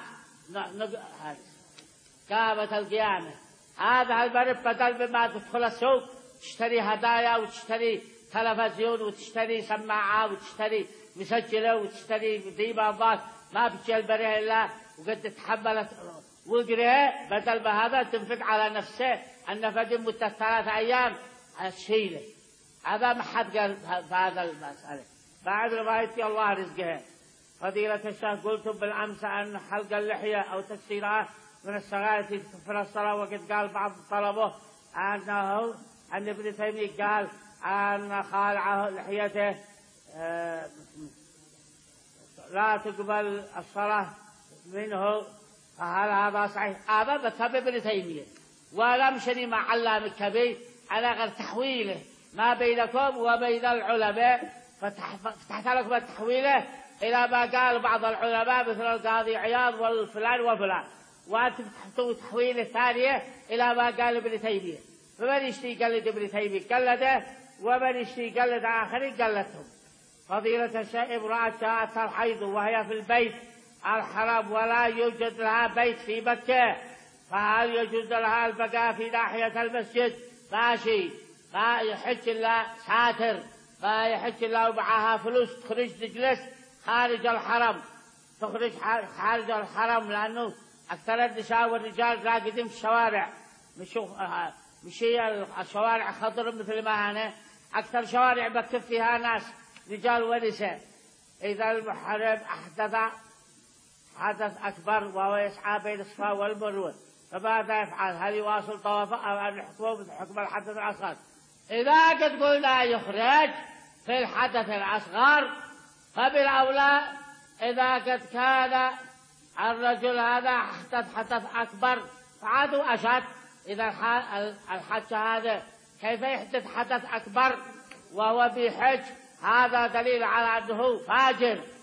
قامت القيامة. هذا المرأة بدل مما تدخل السوق تشتري هدايا وتشتري تلفزيون وتشتري سماعة وتشتري مسجلة وتشتري ديباضات، ما بتجي المرأة إلا وقد تتحملت وقرأ، بدل ما هذا تنفق على نفسه النفق مدة ثلاثة أيام الشيلة. هذا ما حد قال في هذا المسألة بعد ما يأتي الله رزقها. فضيلة الشيخ قلتم بالأمس أن حلق اللحية أو تكسيرها من الصغائر في كفر الصلاة، وقد قال بعض الطلبة أنه أن ابن تيمية قال أن خالعه لحيته لا تقبل الصلاة منه، فهل هذا صحيح؟ هذا مذهب ابن تيمية، ولم شني مع علام الكبير على غير تحويله ما بينكم وبين العلماء، فتحت لكم التحويله إلى ما قال بعض العلماء مثل القاضي عياض والفلان وفلان، وأنتم تحتوا تحويله الثانية إلى ما قال ابن تيمية. فمن يشتي قلد ابن تيمية قلده، ومن يشتي قلد آخرين قلدهم. فضيلة الشيخ امرأة جاءت الحيض وهي في البيت الحرام ولا يوجد لها بيت في مكة، فهل يجوز لها البقاء في ناحية المسجد؟ ماشي، ما يحج إلا ساتر، ما يحج إلا ومعها فلوس تخرج تجلس خارج الحرم، تخرج خارج الحرم، لأنه أكثر النساء والرجال راقدين في الشوارع، مش مش هي الشوارع خضر مثل ما هنا، أكثر شوارع مكتب فيها ناس رجال ونساء. إذا المحرم أحدث حدث أكبر وهو يسعى بين الصفا والمروة فماذا يفعل؟ هل يواصل طوافه أو أن يحكمه بحكم الحدث الأصغر؟ إذا قد قلنا يخرج في الحدث الأصغر فبالأولى إذا قد كان الرجل هذا حدث حدث أكبر فعادوا أشد. إذا الحج هذا كيف يحدث حدث أكبر وهو بحج؟ هذا دليل على أنه فاجر.